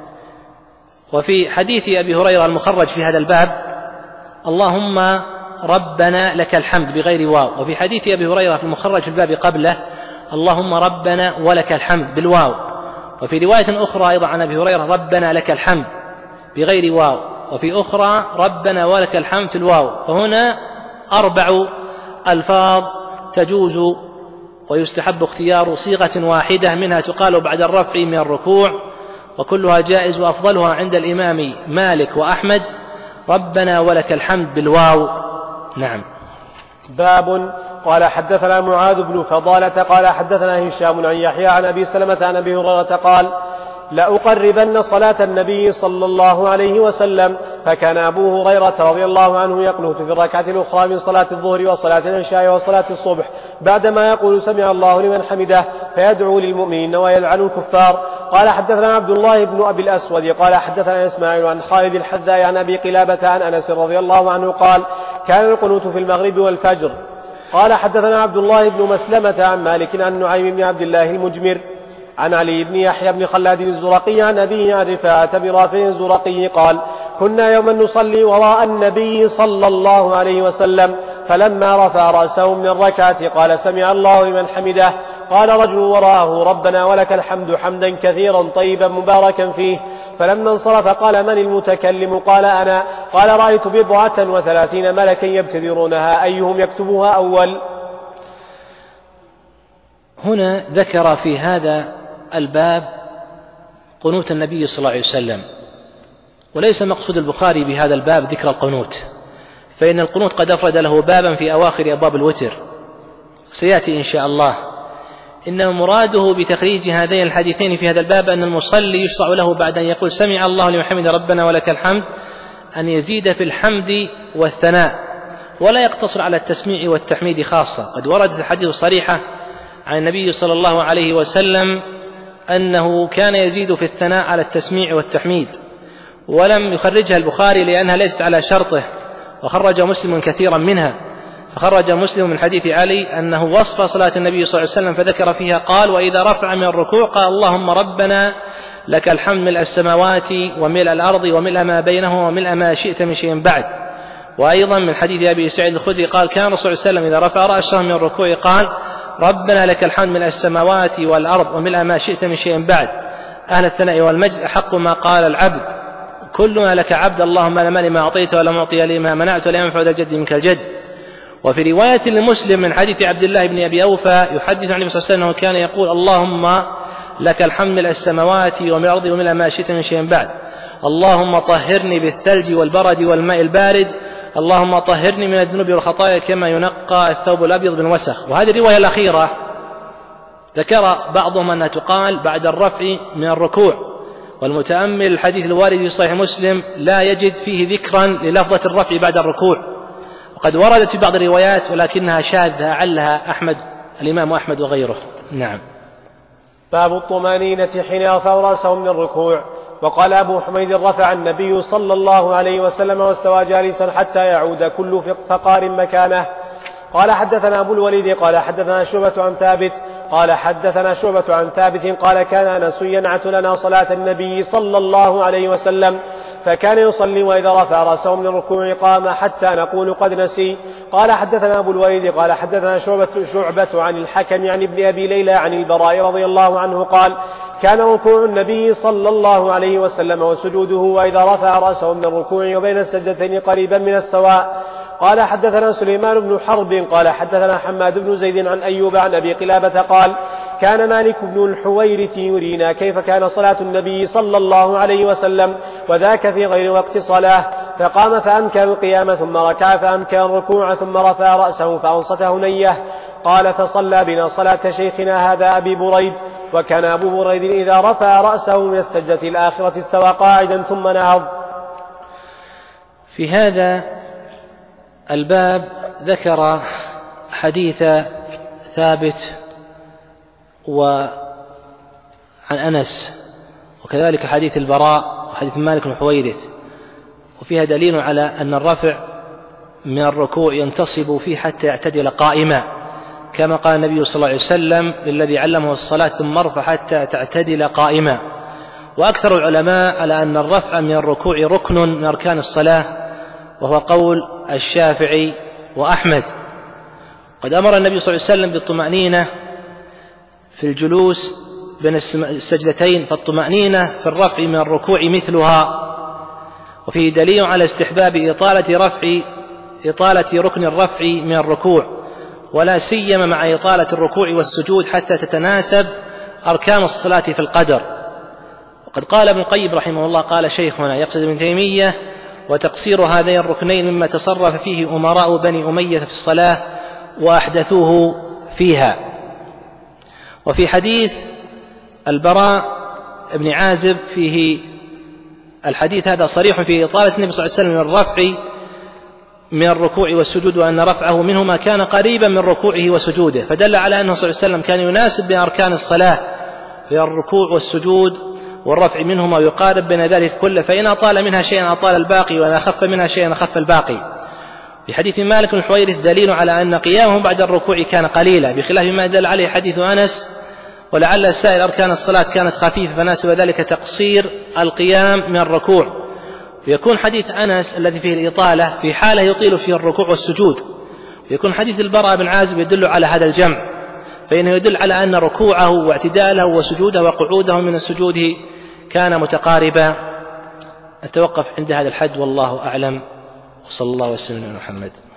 Speaker 1: وفي حديث أبي هريرة المخرج في هذا الباب اللهم ربنا لك الحمد بغير واو، وفي حديث أبي هريرة في المخرج في الباب قبله اللهم ربنا ولك الحمد بالواو. وفي رواية أخرى أيضا عن أبي هريرة ربنا لك الحمد بغير واو، وفي أخرى ربنا ولك الحمد في الواو. فهنا 4 ألفاظ تجوز ويستحب اختيار صيغة واحدة منها تقال بعد الرفع من الركوع، وكلها جائز، وأفضلها عند الإمام مالك وأحمد ربنا ولك الحمد بالواو. نعم.
Speaker 2: باب قال حدثنا معاذ بن فضالة قال حدثنا هشام عن يحيى عن أبي سلمة عن أبي هريرة قال لأقربن صلاة النبي صلى الله عليه وسلم، فكان أبو هريرة رضي الله عنه يقنت في الركعة الأخرى من صلاة الظهر وصلاة العشاء وصلاة الصبح بعدما يقول سمع الله لمن حمده، فيدعو للمؤمنين ويلعن الكفار. قال حدثنا عبد الله بن أبي الأسود قال حدثنا إسماعيل عن خالد الحذاء عن أبي قلابة عن أنس رضي الله عنه قال كان القنوت في المغرب والفجر. قال حدثنا عبد الله بن مسلمة عن مالك عن نعيم بن عبد الله المجمر عن علي بن يحيى بن خلاد الزرقي عن أبيه عن رفاعة بن رافع الزرقي قال كنا يوما نصلي وراء النبي صلى الله عليه وسلم، فلما رفع رأسه من الركعة قال سمع الله لمن حمده، قال رجل وراءه ربنا ولك الحمد حمدا كثيرا طيبا مباركا فيه، فلما انصرف قال من المتكلم؟ قال أنا. قال رأيت 37 ملكا يبتدرونها أيهم يكتبها أول.
Speaker 1: هنا ذكر في هذا الباب قنوت النبي صلى الله عليه وسلم، وليس مقصود البخاري بهذا الباب ذكر القنوت، فإن القنوت قد أفرد له بابا في أواخر أبواب الوتر سيأتي إن شاء الله. إنما مراده بتخريج هذين الحديثين في هذا الباب أن المصلي يشرع له بعد أن يقول سمع الله لمن حمده ربنا ولك الحمد أن يزيد في الحمد والثناء، ولا يقتصر على التسميع والتحميد خاصة. قد وردت الحديث الصريحة عن النبي صلى الله عليه وسلم أنه كان يزيد في الثناء على التسميع والتحميد، ولم يخرجها البخاري لأنها ليست على شرطه، وخرج مسلم كثيرا منها. فخرج مسلم من حديث علي أنه وصف صلاة النبي صلى الله عليه وسلم فذكر فيها قال وإذا رفع من الركوع قال اللهم ربنا لك الحمد ملء السماوات وملء الأرض وملء ما بينهما وملء ما شئت من شيء بعد. وأيضا من حديث أبي سعيد الخدري قال كان الرسول صلى الله عليه وسلم إذا رفع رأسه من الركوع قال ربنا لك الحمد ملء السماوات والأرض وملء ما شئت من شيء بعد، أهل الثناء والمجد أحق ما قال العبد، كلنا لك عبد اللهم لا مانع ما أعطيت ولا معطي لما منعت ولا ينفع ذا الجد منك الجد. وفي رواية لمسلم من حديث عبد الله بن أبي أوفى يحدث عن النبي صلى الله عليه وسلم أنه كان يقول اللهم لك الحمد ملء السماوات وملء الأرض وملء ما شئت من شيء بعد، اللهم طهرني بالثلج والبرد والماء البارد، اللهم طهرني من الذنوب والخطايا كما ينقى الثوب الأبيض بالوسخ. وهذه الرواية الأخيرة ذكر بعضهم أنها تقال بعد الرفع من الركوع، والمتأمل الحديث الوارد في صحيح مسلم لا يجد فيه ذكرا للفظة الرفع بعد الركوع، وقد وردت في بعض الروايات ولكنها شاذة علها أحمد الإمام أحمد وغيره. نعم.
Speaker 2: باب الطمأنينة حين يرفع رأسه من الركوع. وقال أبو حميد رفع النبي صلى الله عليه وسلم واستوى جالسا حتى يعود كل فقار مكانه. قال حدثنا أبو الوليد قال حدثنا شعبة عن ثابت قال حدثنا شعبة عن ثابت قال كان أنس ينعت لنا صلاة النبي صلى الله عليه وسلم، فكان يصلي وإذا رفع رأسه من الركوع قام حتى نقول قد نسي. قال حدثنا أبو الوليد قال حدثنا شعبة عن الحكم عن ابن أبي ليلى عن البراء رضي الله عنه قال كان ركوع النبي صلى الله عليه وسلم وسجوده وإذا رفع رأسه من الركوع وبين السجدتين قريبا من السواء. قال حدثنا سليمان بن حرب قال حدثنا حماد بن زيد عن أيوب عن أبي قلابة قال كان مالك بن الحويرث يرينا كيف كان صلاة النبي صلى الله عليه وسلم وذاك في غير وقت صلاة، فقام فأمكن القيام ثم ركع فأمكن الركوع ثم رفع رأسه فأنصته نيه. قال فصلى بنا صلاة شيخنا هذا أبي بريد، وكان أبو بريد إذا رفع رأسه من السجدة الآخرة استوى قاعدا ثم نهض.
Speaker 1: في هذا الباب ذكر حديث ثابت وعن أنس، وكذلك حديث البراء وحديث مالك بن حويرث، وفيها دليل على أن الرفع من الركوع ينتصب فيه حتى يعتدل قائما، كما قال النبي صلى الله عليه وسلم للذي علمه الصلاة ثم ارفع حتى تعتدل قائما. وأكثر العلماء على أن الرفع من الركوع ركن من أركان الصلاة، وهو قول الشافعي وأحمد. قد أمر النبي صلى الله عليه وسلم بالطمأنينة في الجلوس بين السجدتين، فالطمأنينة في الرفع من الركوع مثلها. وفيه دليل على استحباب إطالة ركن الرفع من الركوع، ولا سيما مع إطالة الركوع والسجود حتى تتناسب أركان الصلاة في القدر. وقد قال ابن القيم رحمه الله، قال شيخنا يقصد ابن تيمية: وتقصير هذين الركنين مما تصرف فيه أمراء بني أمية في الصلاة وأحدثوه فيها. وفي حديث البراء بن عازب فيه الحديث هذا صريح في إطالة النبي صلى الله عليه وسلم الرفع من الركوع والسجود، وأن رفعه منهما كان قريبا من ركوعه وسجوده، فدل على أنه صلى الله عليه وسلم كان يناسب بين أركان الصلاة في الركوع والسجود والرفع منهما، ويقارب بين ذلك كله، فإن أطال منها شيئا أطال الباقي، وإن أخف منها شيئا أخف الباقي. في حديث مالك بن حويرث دليل على أن قيامهم بعد الركوع كان قليلا، بخلاف ما دل عليه حديث أنس: ولعل سائر أركان الصلاة كانت خفيفة فناسب ذلك تقصير القيام من الركوع. ويكون حديث أنس الذي فيه الإطالة في حالة يطيل فيه الركوع والسجود، ويكون حديث البراء بن عازب يدل على هذا الجمع، فإنه يدل على أن ركوعه واعتداله وسجوده وقعوده من السجود كان متقاربا. أتوقف عند هذا الحد والله أعلم، وصلى الله وسلم على محمد.